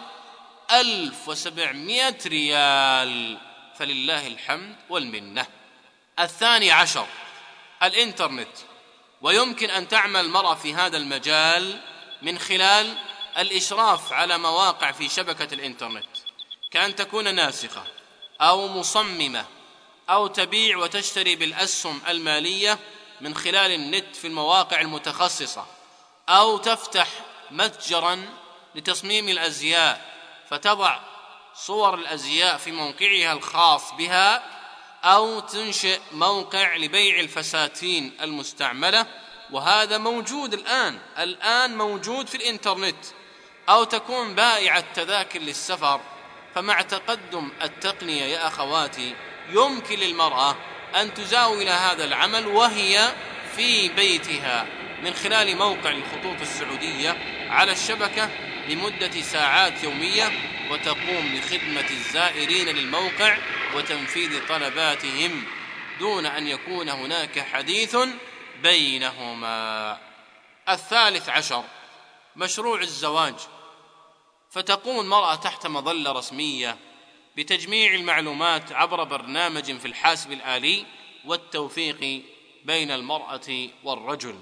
1,700 ريال، فلله الحمد والمنة. 12. الإنترنت، ويمكن أن تعمل المرأة في هذا المجال من خلال الإشراف على مواقع في شبكة الإنترنت، كأن تكون ناسخة أو مصممة، أو تبيع وتشتري بالأسهم المالية من خلال النت في المواقع المتخصصة، أو تفتح متجراً لتصميم الأزياء فتضع صور الأزياء في موقعها الخاص بها، أو تنشئ موقع لبيع الفساتين المستعملة، وهذا موجود الآن موجود في الإنترنت، أو تكون بائعة تذاكر للسفر. فمع تقدم التقنية يا أخواتي يمكن للمرأة أن تزاول هذا العمل وهي في بيتها من خلال موقع الخطوط السعودية على الشبكة لمدة ساعات يومية، وتقوم بخدمة الزائرين للموقع وتنفيذ طلباتهم دون أن يكون هناك حديث بينهما. 13. مشروع الزواج، فتقوم المرأة تحت مظلة رسمية بتجميع المعلومات عبر برنامج في الحاسب الآلي والتوفيق بين المرأة والرجل.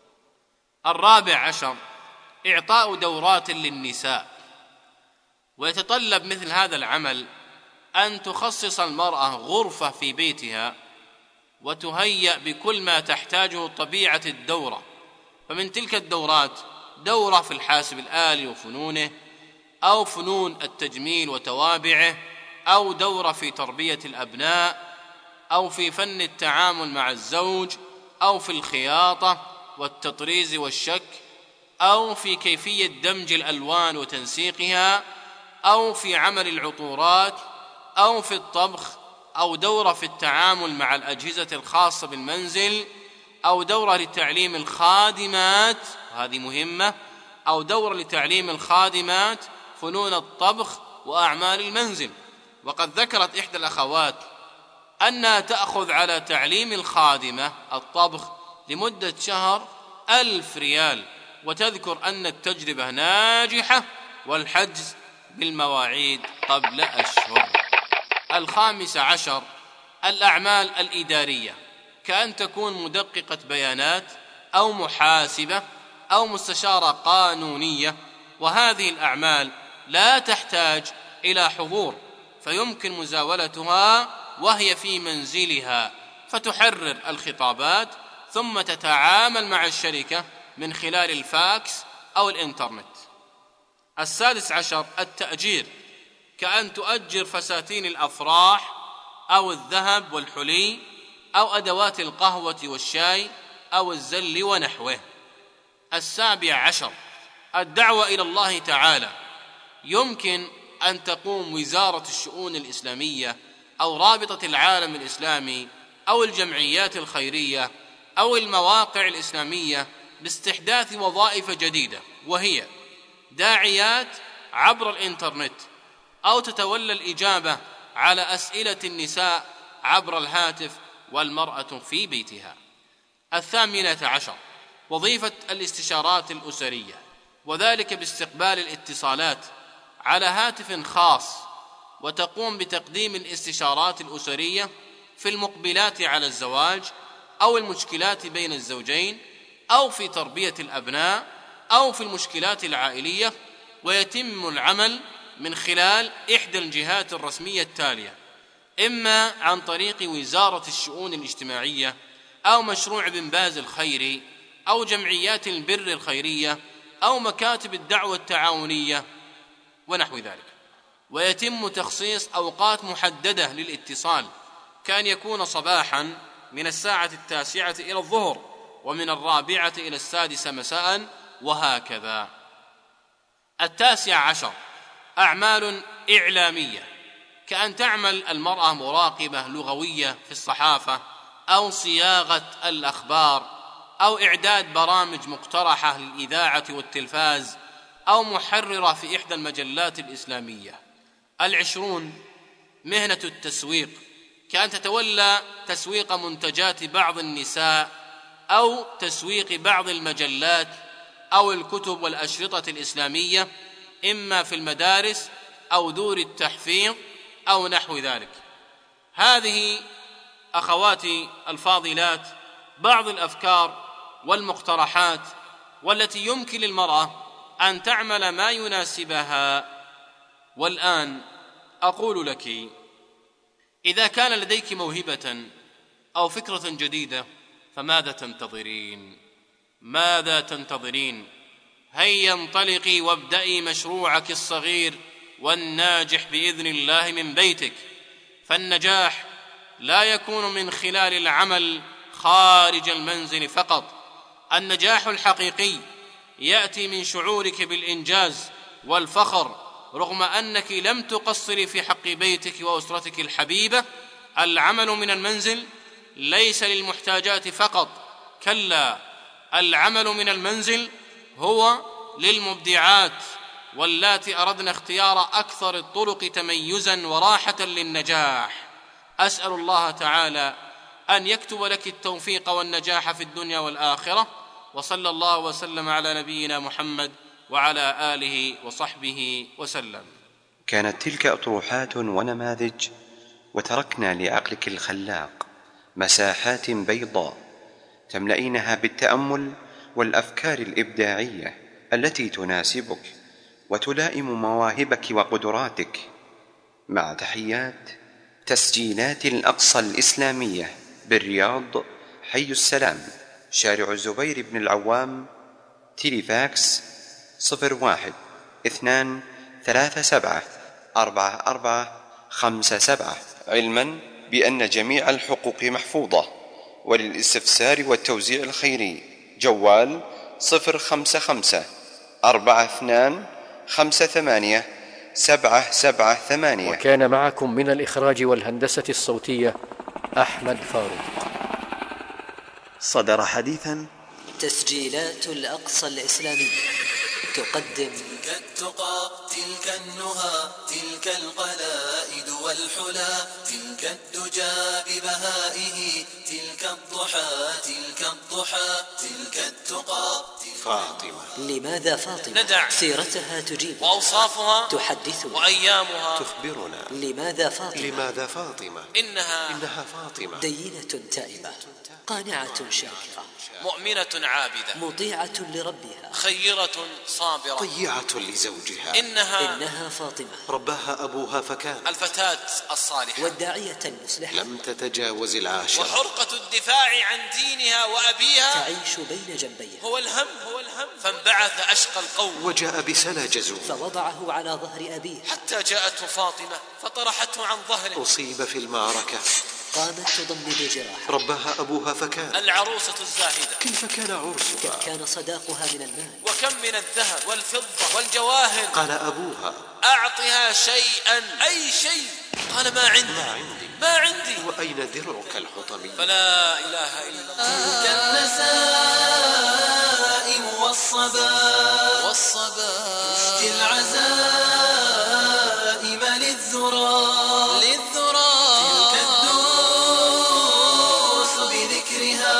14. إعطاء دورات للنساء، ويتطلب مثل هذا العمل أن تخصص المرأة غرفة في بيتها وتهيأ بكل ما تحتاجه طبيعة الدورة. فمن تلك الدورات دورة في الحاسب الآلي وفنونه، أو فنون التجميل وتوابعه، أو دورة في تربية الأبناء، أو في فن التعامل مع الزوج، أو في الخياطة والتطريز والشك، أو في كيفية دمج الألوان وتنسيقها، أو في عمل العطورات، أو في الطبخ، أو دورة في التعامل مع الأجهزة الخاصة بالمنزل، أو دورة لتعليم الخادمات، هذه مهمة، أو دورة لتعليم الخادمات فنون الطبخ وأعمال المنزل. وقد ذكرت إحدى الأخوات أنها تأخذ على تعليم الخادمة الطبخ لمدة شهر 1,000 ريال، وتذكر أن التجربة ناجحة والحجز بالمواعيد قبل أشهر. 15. الأعمال الإدارية، كأن تكون مدققة بيانات، أو محاسبة، أو مستشارة قانونية، وهذه الأعمال لا تحتاج إلى حضور، فيمكن مزاولتها وهي في منزلها، فتحرر الخطابات ثم تتعامل مع الشركة من خلال الفاكس أو الإنترنت. 16. التأجير، كأن تؤجر فساتين الأفراح، أو الذهب والحلي، أو أدوات القهوة والشاي، أو الزل ونحوه. 17. الدعوة إلى الله تعالى يمكن أن تقوم وزارة الشؤون الإسلامية أو رابطة العالم الإسلامي أو الجمعيات الخيرية أو المواقع الإسلامية باستحداث وظائف جديدة، وهي داعيات عبر الإنترنت، أو تتولى الإجابة على أسئلة النساء عبر الهاتف والمرأة في بيتها. 18 وظيفة الاستشارات الأسرية، وذلك باستقبال الاتصالات على هاتف خاص، وتقوم بتقديم الاستشارات الأسرية في المقبلات على الزواج أو المشكلات بين الزوجين أو في تربية الأبناء أو في المشكلات العائلية. ويتم العمل من خلال إحدى الجهات الرسمية التالية: إما عن طريق وزارة الشؤون الاجتماعية أو مشروع بن باز الخيري أو جمعيات البر الخيرية أو مكاتب الدعوة التعاونية ونحو ذلك. ويتم تخصيص أوقات محددة للاتصال، كأن يكون صباحا من 9 إلى الظهر، ومن 4 إلى 6 مساء، وهكذا. 19 أعمال إعلامية، كأن تعمل المرأة مراقبة لغوية في الصحافة أو صياغة الأخبار أو إعداد برامج مقترحة للإذاعة والتلفاز أو محررة في إحدى المجلات الإسلامية. 20 مهنة التسويق، كأن تتولى تسويق منتجات بعض النساء أو تسويق بعض المجلات أو الكتب والأشرطة الإسلامية، إما في المدارس أو دور التحفيظ أو نحو ذلك. هذه أخواتي الفاضلات بعض الأفكار والمقترحات والتي يمكن للمرأة أن تعمل ما يناسبها. والآن أقول لك: إذا كان لديك موهبة أو فكرة جديدة فماذا تنتظرين؟ ماذا تنتظرين؟ هيا انطلقي وابدأي مشروعك الصغير والناجح بإذن الله من بيتك، فالنجاح لا يكون من خلال العمل خارج المنزل فقط. النجاح الحقيقي يأتي من شعورك بالإنجاز والفخر رغم أنك لم تقصري في حق بيتك وأسرتك الحبيبة. العمل من المنزل ليس للمحتاجات فقط، كلا، العمل من المنزل هو للمبدعات واللاتي أردنا اختيار أكثر الطرق تميزا وراحة للنجاح. أسأل الله تعالى أن يكتب لك التوفيق والنجاح في الدنيا والآخرة، وصلى الله وسلم على نبينا محمد وعلى آله وصحبه وسلم. كانت تلك أطروحات ونماذج، وتركنا لعقلك الخلاق مساحات بيضاء تملئينها بالتأمل والأفكار الإبداعية التي تناسبك وتلائم مواهبك وقدراتك. مع تحيات تسجيلات الأقصى الإسلامية بالرياض، حي السلام، شارع الزبير بن العوام، تيليفاكس 01-237-4457. علما بأن جميع الحقوق محفوظة. وللاستفسار والتوزيع الخيري جوال 055-42-58-778. وكان معكم من الإخراج والهندسة الصوتية أحمد فاروق. صدر حديثا تسجيلات الأقصى الإسلامية تقدم: تلك التقى، تلك النهى، تلك القلائد والحلا، تلك الدجى ببهائه، تلك الضحى، تلك الضحى، تلك التقى. فاطمة. لماذا فاطمة؟ ندع سيرتها تجيب، وأوصافها تحدثنا، وأيامها تخبرنا. لماذا فاطمة؟ لماذا فاطمة؟ إنها فاطمة دينة تائبة، قانعة شاكرة، مؤمنة عابدة، مطيعة لربها، خيرة صابرة، طيعة لزوجها. إنها فاطمة رباها أبوها فكان الفتاة الصالحة والداعية المصلحة، لم تتجاوز العاشرة، وحرقة الدفاع عن دينها وأبيها، تعيش بين جنبيها. هو الهم فانبعث أشقى القوم، وجاء بسلا جزور فوضعه على ظهر أبيه، حتى جاءته فاطمة فطرحته عن ظهره، أصيب في المعركة فقامت تضمد جراحه. رباها أبوها فكان. العروسة الزاهدة كيف كان عرسها؟ كم كان صداقها من المال؟ وكم من الذهب والفضة والجواهر؟ قال أبوها أعطها شيئا، أي شيء. قال ما عندي. ما عندي. وأين درعك الحطمي؟ فلا إله إلا الله. تلك النسائم والصبا تشجي العزائم للذرى تلك الدروس بذكرها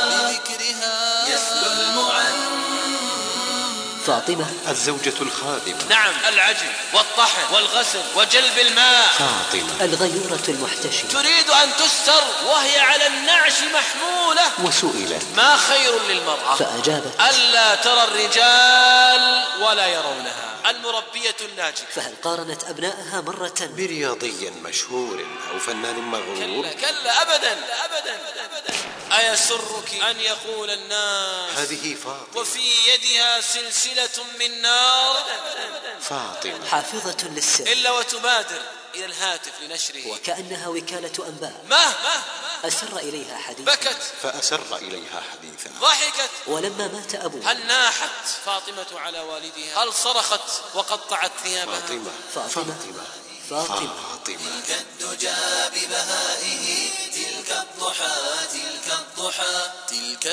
يسلو المعن. فاطمة الزوجة الخادمة. نعم، العجن والطحن والغسل وجلب الماء. فاطمة الغيورة المحتشمة. تريد أن تستر وهي على النعش محمولة. وسئلت ما خير للمرأة؟ فأجابت ألا ترى الرجال ولا يرونها. المربية الناجحة. فهل قارنت أبنائها مرة برياضي مشهور أو فنان مغرور؟ كلا أبدا. أيسرك أن يقول الناس هذه فاطمة وفي يدها سلسلة من نار؟ فاطمة حافظة للسر إلا وتبادر إلى الهاتف لنشره وكأنها وكالة أنباء. ما أسر إليها حديثا بكت فأسر إليها حديثا. ضحكت ولما مات أبوها. هل ناحت فاطمة على والدها؟ هل صرخت وقطعت ثيابها؟ فاطمة تلك الدجى ببهائه تلك الضحى تلك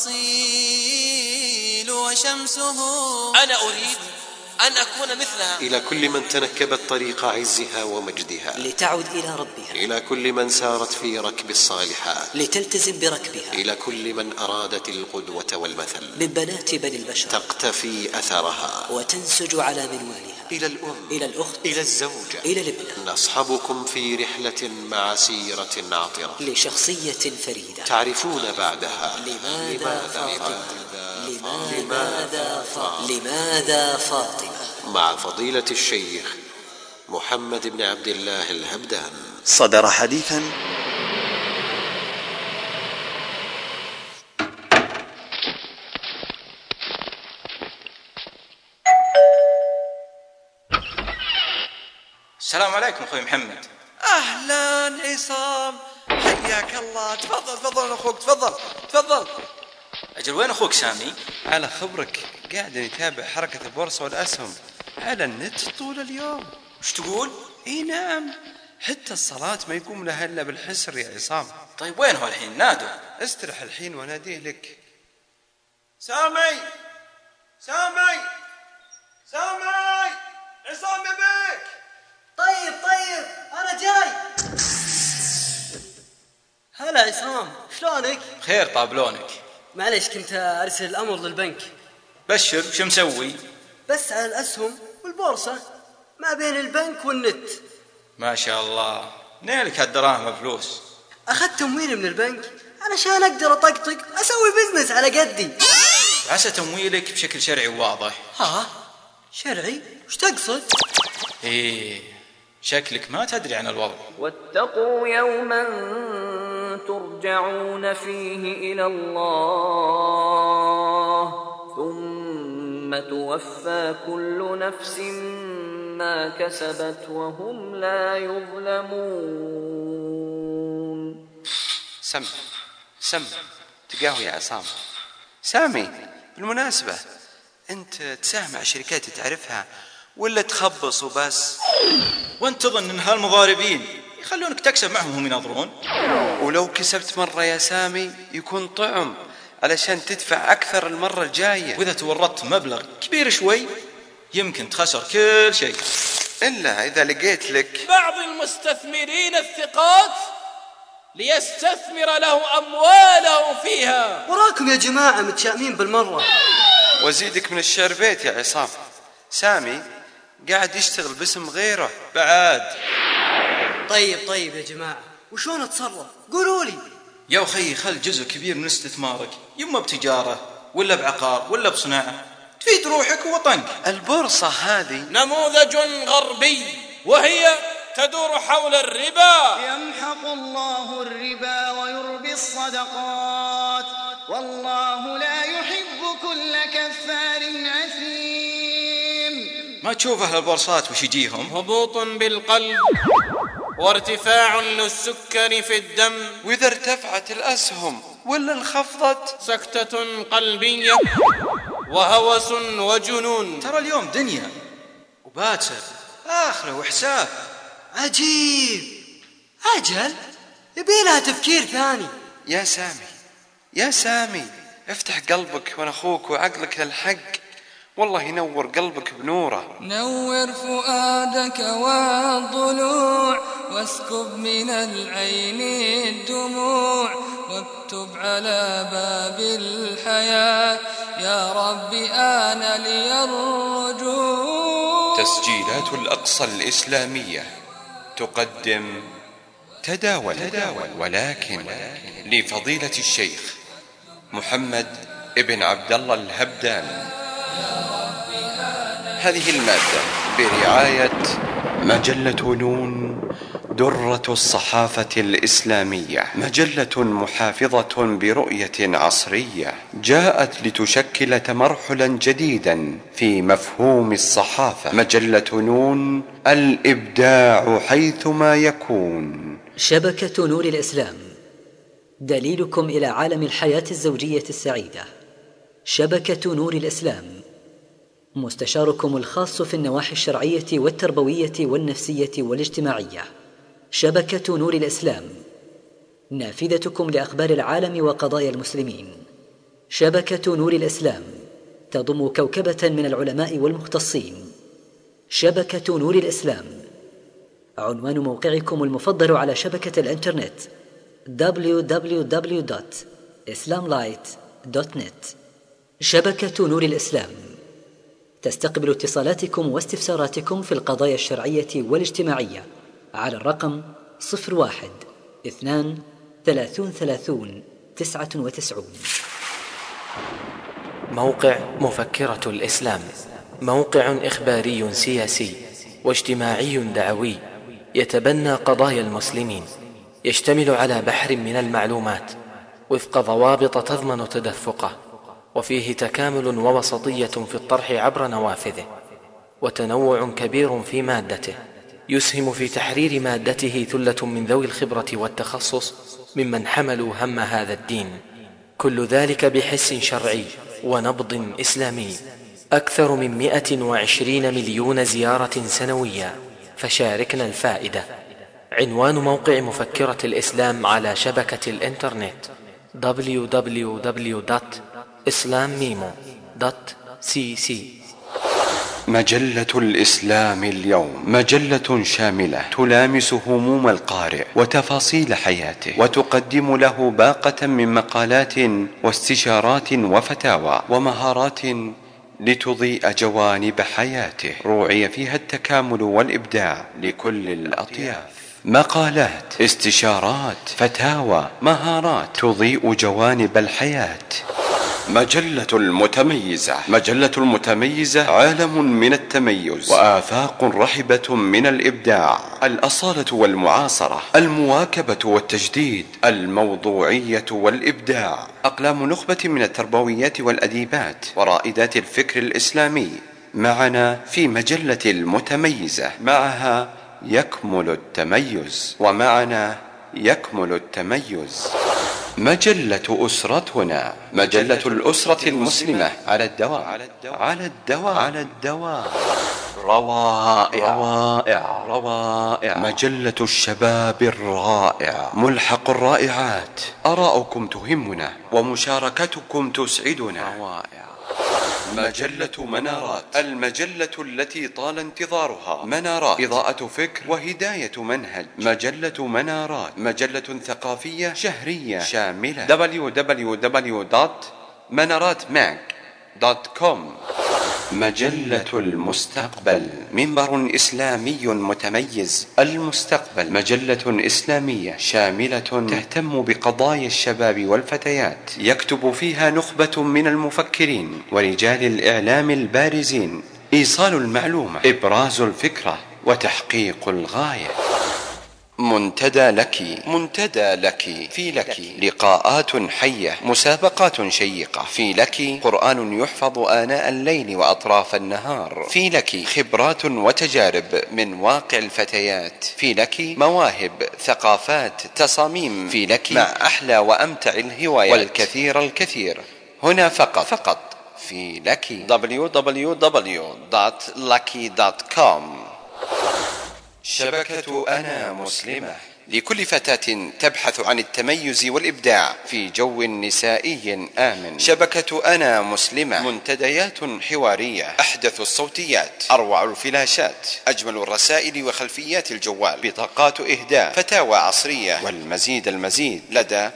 الأصيل وشمسه. أنا أريد أن أكون مثلها. إلى كل من تنكبت طريق عزها ومجدها لتعد إلى ربها. إلى كل من سارت في ركب الصالحات لتلتزم بركبها. إلى كل من أرادت القدوة والمثل من بنات بني البشر تقتفي أثرها وتنسج على منوالها. إلى الأم إلى الأخت إلى الزوجة إلى الابنة. نصحبكم في رحلة مع سيرة عطرة لشخصية فريدة تعرفون بعدها لماذا فاطمة مع فضيلة الشيخ محمد بن عبد الله الهبدان. صدر حديثا السلام عليكم أخوي محمد. أهلا عصام، حياك الله. تفضل أخوك، تفضل. أجل وين أخوك سامي؟ على خبرك قاعد يتابع حركة البورصة والأسهم على النت طول اليوم. وش تقول؟ إي نعم، حتى الصلاة ما يقوم لها إلا بالحسر يا عصام. طيب وين هو الحين؟ نادوا. استرح الحين وناديه لك. سامي عصام يبيك. طيب أنا جاي. هلا عصام، شلونك؟ خير طابلونك. معليش كنت أرسل الأمر للبنك. بشر، شو مسوي؟ بس على الأسهم والبورصة ما بين البنك والنت. ما شاء الله، نيلك هالدراهم فلوس. أخذت تمويل من البنك علشان أقدر أطقطق أسوي بزنس على قدي. عسى تمويلك بشكل شرعي وواضح. ها؟ شرعي؟ وش تقصد؟ إيه، شكلك ما تدري عن الوضع. واتقوا يوما ترجعون فيه إلى الله ثم توفى كل نفس ما كسبت وهم لا يظلمون. سم تقاوي يا عصام. سامي، بالمناسبة أنت تساهم مع شركات تعرفها ولا تخبص وبس؟ وانت تظن ان هالمضاربين يخلونك تكسب معهم وهم ينظرون؟ ولو كسبت مرة يا سامي يكون طعم علشان تدفع أكثر المرة الجاية. وإذا تورطت مبلغ كبير شوي يمكن تخسر كل شيء. إلا إذا لقيت لك بعض المستثمرين الثقات ليستثمر له أمواله فيها. وراكم يا جماعة متشائمين بالمرة. وزيدك من الشعر بيت يا عصام. سامي قاعد يشتغل باسم غيره بعد. طيب يا جماعة، وشون اتصرف؟ قولوا لي. يا أخي، خل جزء كبير من استثمارك يما بتجارة ولا بعقار ولا بصناعة تفيد روحك ووطنك. البورصة هذه نموذج غربي وهي تدور حول الربا. يمحق الله الربا ويربي الصدقات والله لا يحب كل كفار أثيم. ما تشوف أهل البورصات وش يجيهم؟ هبوط بالقلب وارتفاع للسكر في الدم، وإذا ارتفعت الأسهم ولا انخفضت سكتة قلبية وهوس وجنون. ترى اليوم دنيا وباكر آخره وحساب عجيب. أجل يبيلها تفكير ثاني. يا سامي افتح قلبك ونخوك وعقلك للحق، والله ينور قلبك بنوره. نور فؤادك والضلوع واسكب من العين الدموع، واكتب على باب الحياة يا رب آن لي الرجوع. تسجيلات الأقصى الإسلامية تقدم تداول ولكن لفضيلة الشيخ محمد ابن عبد الله الهبدان. هذه المادة برعاية مجلة نون درة الصحافة الإسلامية، مجلة محافظة برؤية عصرية جاءت لتشكل تمرحلا جديدا في مفهوم الصحافة. مجلة نون، الإبداع حيثما يكون. شبكة نور الإسلام، دليلكم إلى عالم الحياة الزوجية السعيدة. شبكة نور الإسلام، مستشاركم الخاص في النواحي الشرعية والتربوية والنفسية والاجتماعية. شبكة نور الإسلام، نافذتكم لأخبار العالم وقضايا المسلمين. شبكة نور الإسلام تضم كوكبة من العلماء والمختصين. شبكة نور الإسلام، عنوان موقعكم المفضل على شبكة الإنترنت www.islamlight.net. شبكة نور الإسلام تستقبل اتصالاتكم واستفساراتكم في القضايا الشرعية والاجتماعية على الرقم 01-2-30-30-99. موقع مفكرة الإسلام، موقع إخباري سياسي واجتماعي دعوي يتبنى قضايا المسلمين، يشتمل على بحر من المعلومات وفق ضوابط تضمن تدفقه، وفيه تكامل ووسطية في الطرح عبر نوافذه، وتنوع كبير في مادته، يسهم في تحرير مادته ثلة من ذوي الخبرة والتخصص ممن حملوا هم هذا الدين، كل ذلك بحس شرعي ونبض إسلامي. أكثر من 120 مليون زيارة سنويا، فشاركنا الفائدة. عنوان موقع مفكرة الإسلام على شبكة الإنترنت www.islammimo.cc. مجلة الإسلام اليوم مجلة شاملة تلامس هموم القارئ وتفاصيل حياته، وتقدم له باقة من مقالات واستشارات وفتاوى ومهارات لتضيء جوانب حياته، روعي فيها التكامل والإبداع لكل الأطياف. مقالات، استشارات، فتاوى، مهارات تضيء جوانب الحياة. مجلة المتميزة. مجلة المتميزة عالم من التميز وآفاق رحبة من الإبداع، الأصالة والمعاصرة، المواكبة والتجديد، الموضوعية والإبداع، أقلام نخبة من التربويات والأديبات ورائدات الفكر الإسلامي معنا في مجلة المتميزة. معها يكمل التميز، ومعنا يكمل التميز. مجلة أسرتنا، مجلة الأسرة المسلمة على الدوام، على الدوام، على الدوام. روائع روائع روائع. مجلة الشباب الرائع، ملحق الرائعات. آراؤكم تهمنا ومشاركتكم تسعدنا. روائع. مجلة منارات، المجلة التي طال انتظارها. منارات، إضاءة فكر وهداية منهج. مجلة منارات، مجلة ثقافية شهرية شاملة. www.manaratmag.com. مجلة المستقبل، منبر إسلامي متميز. المستقبل مجلة إسلامية شاملة تهتم بقضايا الشباب والفتيات، يكتب فيها نخبة من المفكرين ورجال الإعلام البارزين. إيصال المعلومة، إبراز الفكرة، وتحقيق الغاية. منتدى لك في لك لقاءات حية، مسابقات شيقة. في لك قرآن يحفظ آناء الليل وأطراف النهار. في لك خبرات وتجارب من واقع الفتيات. في لك مواهب، ثقافات، تصاميم. في لك مع أحلى وأمتع الهوايات والكثير هنا فقط في لك. www.lucky.com. شبكة أنا مسلمة، لكل فتاة تبحث عن التميز والإبداع في جو نسائي آمن. شبكة أنا مسلمة، منتديات حوارية، أحدث الصوتيات، أروع الفلاشات، أجمل الرسائل وخلفيات الجوال، بطاقات إهداء، فتاوى عصرية، والمزيد لدى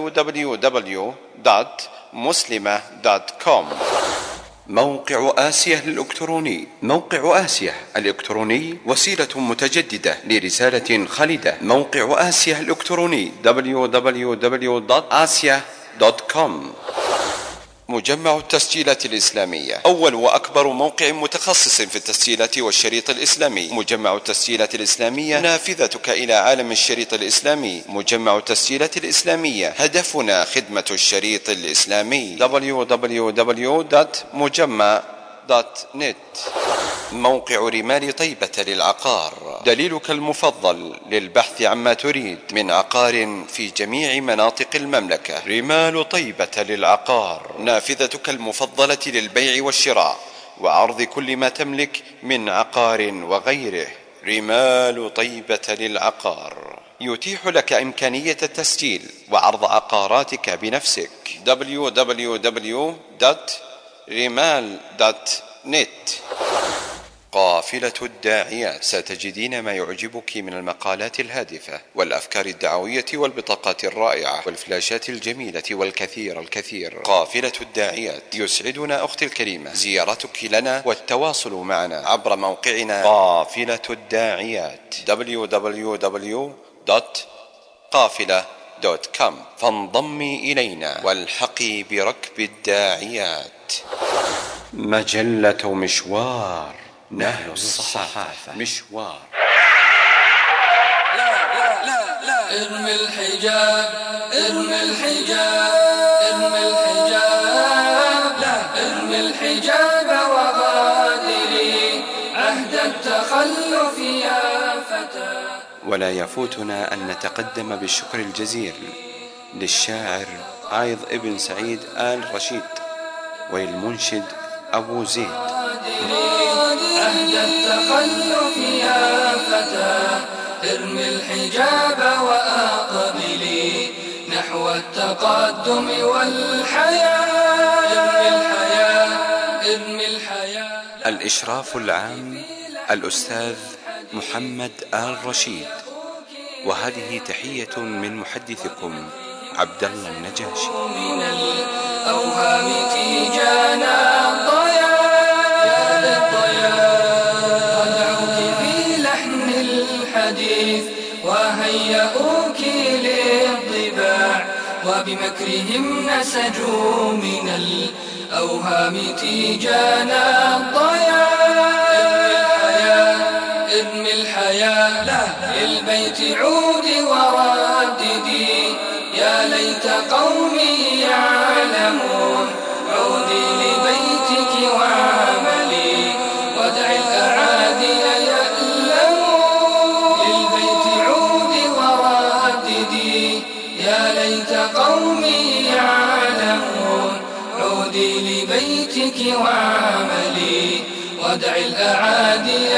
www.muslimah.com. موقع آسيا الإلكتروني. موقع آسيا الإلكتروني وسيلة متجددة لرسالة خالدة. موقع آسيا الإلكتروني www.asia.com. مجمع التسجيلات الإسلامية، أول وأكبر موقع متخصص في التسجيلات والشريط الإسلامي. مجمع التسجيلات الإسلامية، نافذتك إلى عالم الشريط الإسلامي. مجمع التسجيلات الإسلامية، هدفنا خدمة الشريط الإسلامي. www.mujamma.net. موقع رمال طيبة للعقار، دليلك المفضل للبحث عما تريد من عقار في جميع مناطق المملكة. رمال طيبة للعقار، نافذتك المفضلة للبيع والشراء وعرض كل ما تملك من عقار وغيره. رمال طيبة للعقار يتيح لك إمكانية التسجيل وعرض عقاراتك بنفسك. www.rimal.net. قافلة الداعيات، ستجدين ما يعجبك من المقالات الهادفة والأفكار الدعوية والبطاقات الرائعة والفلاشات الجميلة والكثير. قافلة الداعيات، يسعدنا أختي الكريمة زيارتك لنا والتواصل معنا عبر موقعنا قافلة الداعيات www.qafila.com. فانضمي إلينا والحقي بركب الداعيات. مجلة مشوار، نهل الصحافة. مشوار. لا ارمي الحجاب، ارمي الحجاب، ارمي الحجاب، لا ارمي الحجاب وغادري عهد التخلف يا فتى. ولا يفوتنا أن نتقدم بالشكر الجزيل للشاعر عايض ابن سعيد آل رشيد والمنشد أبو زيد. عهد التخلف يا فتى، ارمي الحجاب وأقبلي نحو التقدم والحياة. ارمي الحياة، ارمي الحياة. الإشراف العام الأستاذ محمد آل رشيد. وهذه تحية من محدثكم عبد الله النجاشي. من الأوهام تيجانا وهيئوك للضباع وبمكرهم نسجوا من الأوهام تيجانا الضياع. ارمي الحياة للبيت عودي ورددي يا ليت قومي يعلمون. عودي لبيتك وعملي ودع الأعادي قومي يعلمون. عودي لبيتك وعملي ودع الأعادي